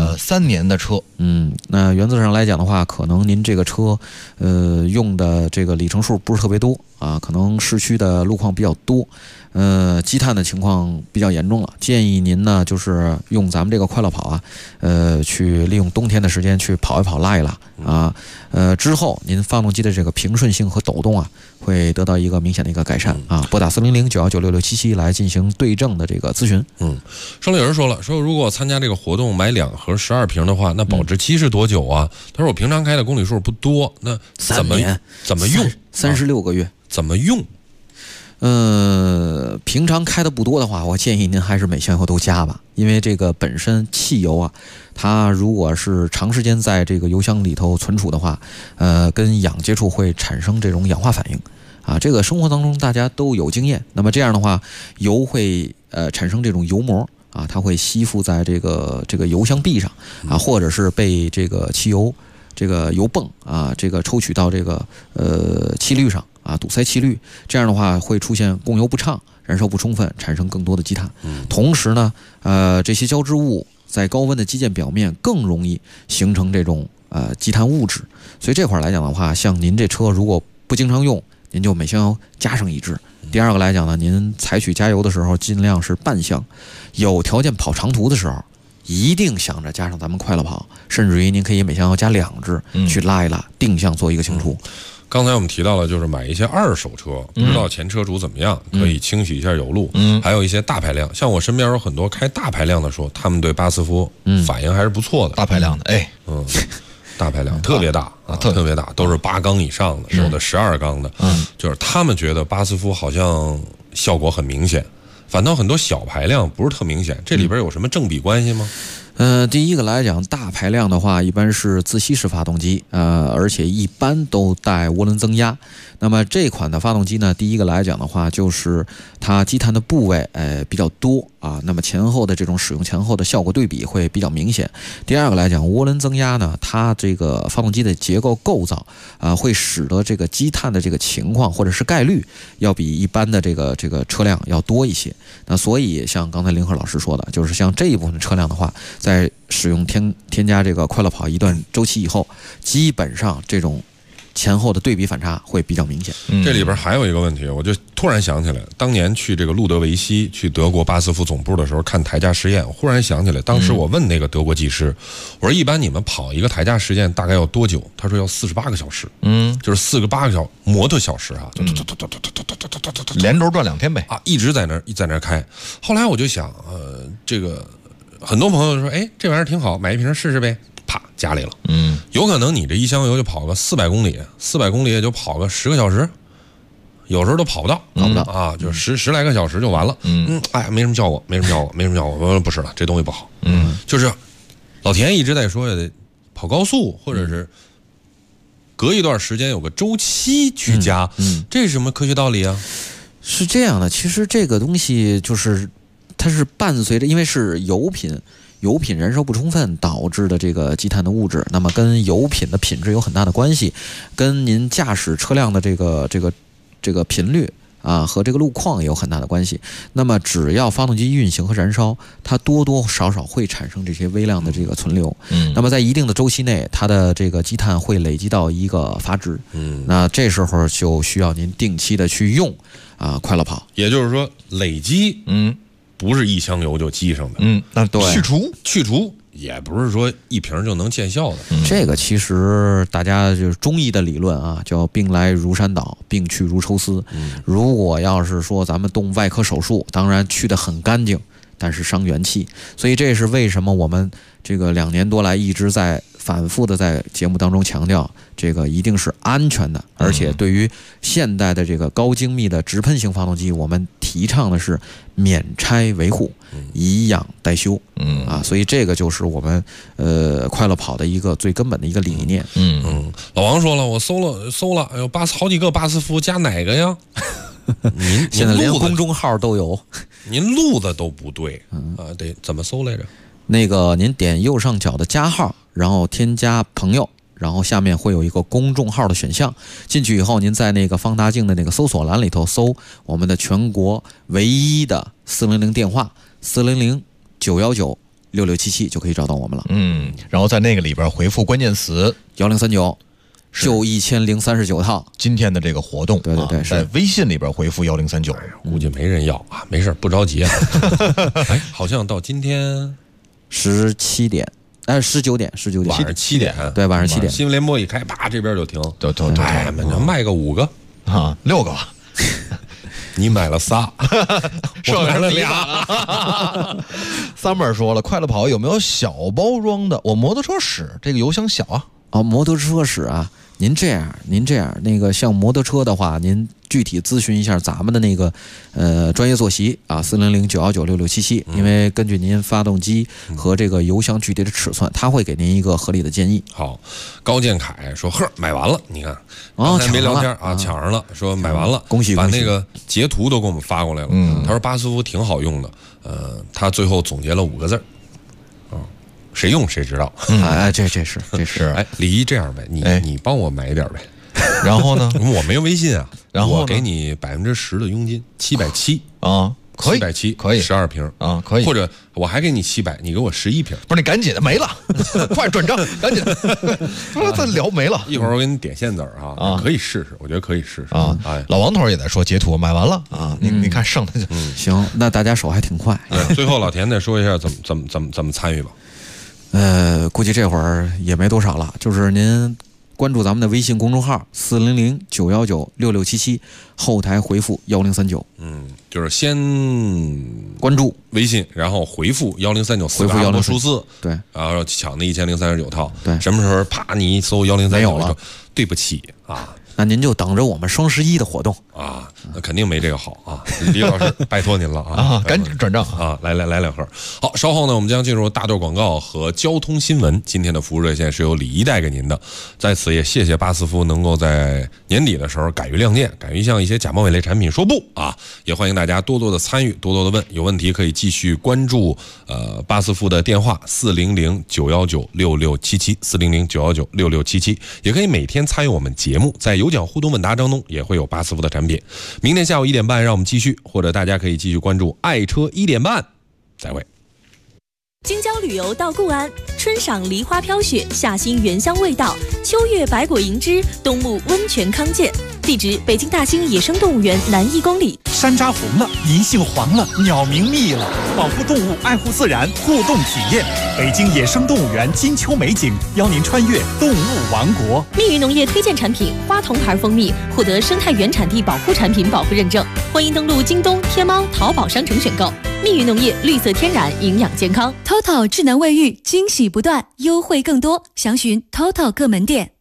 3年的车。 那原则上来讲的话，可能您这个车用的这个里程数不是特别多可能市区的路况比较多。积碳的情况比较严重了，建议您呢就是用咱们这个快乐跑去利用冬天的时间去跑一跑、拉一拉啊，之后您发动机的这个平顺性和抖动啊，会得到一个明显的一个改善啊。拨打400-919-6677来进行对症的这个咨询。 上来有人说了，说如果参加这个活动买2盒12瓶的话，那保质期是多久啊？他说我平常开的公里数不多，那怎么用 ？36个月。 怎么用？ 平常开的不多的话，我建议您还是每箱油都加吧，因为这个本身汽油啊，它如果是长时间在这个油箱里头存储的话，跟氧接触会产生这种氧化反应啊。这个生活当中大家都有经验。那么这样的话，油会产生这种油膜啊，它会吸附在这个油箱壁上啊，或者是被这个汽油这个油泵啊这个抽取到这个气滤上。啊，堵塞气滤，这样的话会出现供油不畅、燃烧不充分，产生更多的积碳。同时呢，这些胶质物在高温的机件表面更容易形成这种积碳物质。所以这块来讲的话，像您这车如果不经常用，您就每箱油加上1支。第二个来讲呢，您采取加油的时候尽量是半箱，有条件跑长途的时候，一定想着加上咱们快乐跑，甚至于您可以每箱油加2支，去拉一拉，定向做一个清除。 刚才我们提到了，就是买一些二手车，不知道前车主怎么样，可以清洗一下油路。还有一些大排量，像我身边有很多开大排量的说，他们对巴斯夫反应还是不错的。 大排量的， 大排量特别大啊，特别大，都是8缸以上的，有的12缸的。就是他们觉得巴斯夫好像效果很明显，反倒很多小排量不是特明显。这里边有什么正比关系吗？ 第一个来讲，大排量的话，一般是自吸式发动机，而且一般都带涡轮增压。那么这款的发动机呢，第一个来讲的话，就是它积碳的部位比较多啊，那么前后的这种使用前后的效果对比会比较明显。第二个来讲，涡轮增压呢，它这个发动机的结构构造会使得这个积碳的这个情况或者是概率要比一般的这个车辆要多一些。那所以像刚才林鹤老师说的，就是像这一部分车辆的话，在使用添加这个快乐跑一段周期以后，基本上这种前后的对比反差会比较明显。 这里边还有一个问题，我就突然想起来，当年去这个路德维希，去德国巴斯夫总部的时候看台架实验，忽然想起来，当时我问那个德国技师，我说一般你们跑一个台架实验大概要多久？他说要48个小时，就是48个摩托小时啊， 连轴转2天呗啊，一直在那开。后来我就想，这个很多朋友就说，哎，这玩意儿挺好，买一瓶试试呗。啪，家里了。有可能你这一箱油就跑个400公里，400公里也就跑个10个小时，有时候都跑不到啊，就十来个小时就完了。哎，没什么效果，没什么效果，没什么效果。我说不是了，这东西不好。就是老田一直在说，也得跑高速，或者是隔一段时间有个周期去加。这是什么科学道理啊？ 是这样的，其实这个东西就是它是伴随着，因为是油品燃烧不充分导致的这个积碳的物质，那么跟油品的品质有很大的关系，跟您驾驶车辆的这个频率啊和这个路况也有很大的关系。那么只要发动机运行和燃烧，它多多少少会产生这些微量的这个存留。那么在一定的周期内，它的这个积碳会累积到一个阀值。那这时候就需要您定期的去用快乐跑。 也就是说累积，不是一箱油就积上的， 那对， 去除也不是说一瓶就能见效的。 这个其实大家就是中医的理论啊，叫病来如山倒，病去如抽丝。如果要是说咱们动外科手术，当然去得很干净，但是伤元气。所以这是为什么我们这个2年多来一直在反复的在节目当中强调，这个一定是安全的，而且对于现代的这个高精密的直喷型发动机，我们提倡的是免拆维护，以养代修。所以这个就是我们快乐跑的一个最根本的一个理念。 老王说了，我搜了，哎呦，好几个巴斯夫加哪个呀？您现在连公众号都有， 您录的都不对得怎么搜来着？ 那个您点右上角的加号，然后添加朋友，然后下面会有一个公众号的选项，进去以后您在那个放大镜的那个搜索栏里头搜我们的全国唯一的400电话400-919-6677就可以找到我们了。 然后在那个里边回复关键词 1039就1039套。 今天的这个活动， 对， 在微信里边回复1039， 估计没人要啊，没事，不着急啊。哎，好像到今天 17点 19点， 晚上7点， 对，晚上7点， 新闻联播一开，啪，这边就停， 对， 哎，卖个5个啊，6个吧。 你买了仨， 剩下了俩。Summer 说了，快乐跑有没有小包装的？我摩托车使，这个油箱小啊。 哦，摩托车使啊。您这样，那个像摩托车的话，您具体咨询一下咱们的那个专业坐席啊，400-919-6677，因为根据您发动机和这个油箱具体的尺寸，他会给您一个合理的建议。 好，高建凯说呵买完了，你看刚才没聊天啊，抢上了，说买完了， 恭喜， 把那个截图都给我们发过来了。他说巴斯夫挺好用的，他最后总结了5个字。谁用谁知道， 哎，这是， 哎，李一这样呗，你帮我买一点呗， 然后呢， 我没有微信啊， 然后我给你10%的佣金，770 啊，可以 ，770 可以 ，12瓶啊，可以， 或者我还给你700，你给我11瓶， 不是你赶紧的没了，快转账，赶紧，不是再聊没了， 一会儿我给你点线子啊，可以试试，我觉得可以试试啊，哎，老王头也在说截图买完了啊，你看剩的就行，那大家手还挺快， 最后老田再说一下怎么参与吧。 估计这会儿也没多少了，就是您关注咱们的微信公众号400-919-6677，后台回复1039。 就是先关注微信，然后回复1039， 回复1039 数字， 对， 然后抢那1039套， 对， 什么时候啪你一搜1039 没有了， 对不起啊。 那您就等着我们双11的活动啊，那肯定没这个好啊！李老师，拜托您了啊！ 赶紧转账啊！来2盒。好，稍后呢，我们将进入大段广告和交通新闻。今天的服务热线是由李一带给您的，在此也谢谢巴斯夫能够在年底的时候敢于亮剑，敢于向一些假冒伪劣产品说不啊！也欢迎大家多多的参与，多多的问，有问题可以继续关注巴斯夫的电话400-919-6677，400-919-6677，也可以每天参与我们节目，在有奖互动问答当中也会有巴斯夫的产品。明天下午1点半让我们继续，或者大家可以继续关注爱车1点半，再会。 京郊旅游到固安，春赏梨花飘雪，夏欣原香味道，秋月百果盈枝，冬沐温泉康健。地址：北京大兴野生动物园南1公里。 山楂红了，银杏黄了，鸟鸣密了，保护动物，爱护自然，互动体验。北京野生动物园金秋美景，邀您穿越动物王国。 蜜鱼农业推荐产品花童牌蜂蜜获得生态原产地保护产品保护认证，欢迎登录京东、天猫、淘宝商城选购。蜜鱼农业绿色天然，营养健康。 TOTO 智能卫浴，惊喜不断，优惠更多，详询 TOTO 各门店。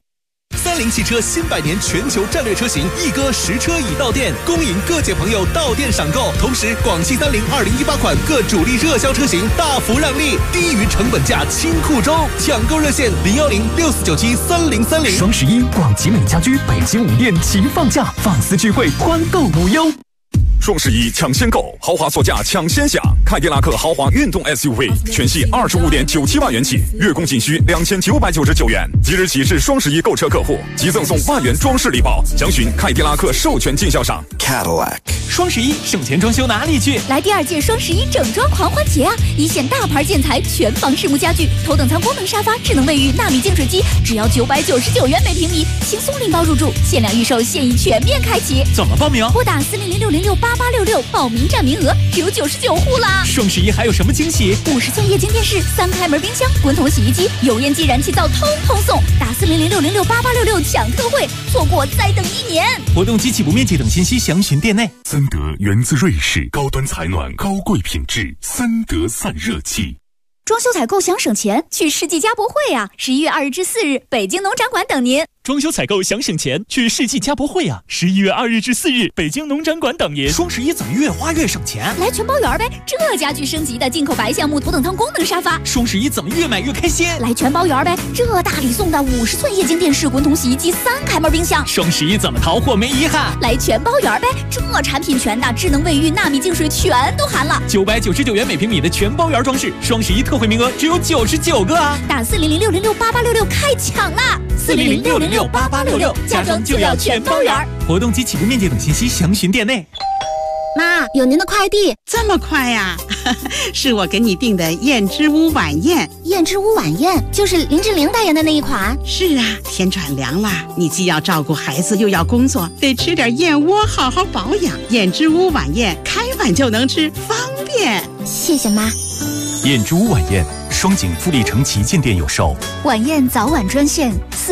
30汽车新100年全球战略车型一哥实车已到店，恭迎各界朋友到店赏购。同时，广汽30 2018款各主力热销车型大幅让利，低于成本价清库中，抢购热线010-6497-3030。 双11，广汽美家居北京5店齐放价，放肆聚会，欢购无忧。 双11抢先购，豪华座驾抢先享。凯迪拉克豪华运动 SUV 全系25.97万元起，月供仅需2999元。即日起是双11购车客户即赠送万元装饰礼包，详询凯迪拉克授权经销商 Cadillac。 双11省钱装修哪里去？ 来第2届双11整装狂欢节啊！一线大牌建材，全房实木家具，头等舱功能沙发，智能卫浴，纳米净水机，只要999元每平米，轻松拎包入住，限量预售，现已全面开启。 怎么报名？ 拨打400-606-8866，报名占名额只有99户啦！ 双11还有什么惊喜 ？50寸液晶电视，3开门冰箱，滚筒洗衣机，油烟机、燃气灶通通送。打400-606-8866抢特惠，错过再等1年。 活动及起步面积等信息详询店内。 森德源自瑞士，高端采暖，高贵品质，森德散热器。 装修采购想省钱，去世纪家博会啊！11月2日至4日，北京农展馆等您。 装修采购想省钱，去世纪家博会啊！11月2日至4日，北京农展馆等您。双11怎么越花越省钱？ 来全包圆呗！这家具升级的进口白橡木头等舱功能沙发。 双11怎么越买越开心？ 来全包圆呗！这大礼送的50寸液晶电视、滚筒洗衣机、3开门冰箱。 双11怎么淘货没遗憾？ 来全包圆呗！这产品全的，智能卫浴、纳米净水全都含了。 999元每平米的全包圆装饰，双11特惠名额只有99个啊！ 打400-606-8866开抢啦！400-606-8866，家装就要全包圆。 活动及起步面积等信息详询店内。 妈，有您的快递。 这么快呀？是我给你订的燕之屋晚宴。 燕之屋晚宴就是林志玲代言的那一款。 是啊，天转凉了，你既要照顾孩子又要工作，得吃点燕窝好好保养。燕之屋晚宴开碗就能吃，方便。 谢谢妈。 燕之屋晚宴双井富力城旗舰店有售。 晚宴早晚专线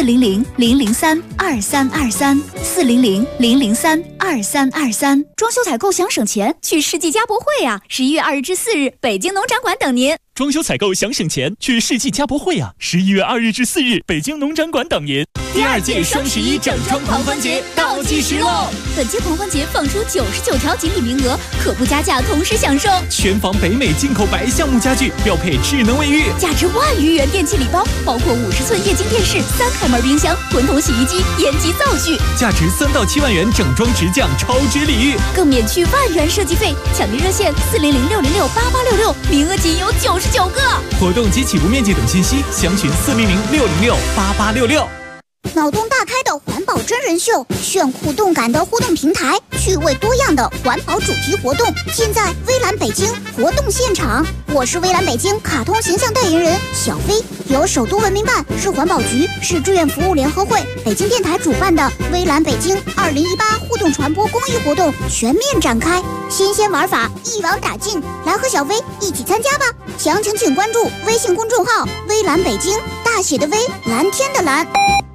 400-003-2323，400-003-2323。装修采购想省钱，去世纪家博会啊！11月2日至4日，北京农展馆等您。 装修采购想省钱，去世纪家博会啊！11月2日至4日，北京农展馆等您。 第2届双11整装狂欢节倒计时喽！ 本届狂欢节放出99条锦鲤名额，可不加价同时享受全房北美进口白橡木家具，标配智能卫浴， 价值1万余元电器礼包，包括50寸液晶电视、3开门冰箱、滚筒洗衣机、烟机灶具， 价值3到7万元整装直降超值礼遇， 更免去1万元设计费。抢订热线400-606-8866，名额仅有99个。 活动及起步面积等信息详询400-606-8866。 脑洞大开的环保真人秀，炫酷动感的互动平台，趣味多样的环保主题活动，尽在微蓝北京活动现场。我是微蓝北京卡通形象代言人小飞，由首都文明办、市环保局、市志愿服务联合会、北京电台主办的微蓝北京2018互动传播公益活动全面展开，新鲜玩法一网打尽，来和小飞一起参加吧！详情请关注微信公众号微蓝北京，大写的微，蓝天的蓝。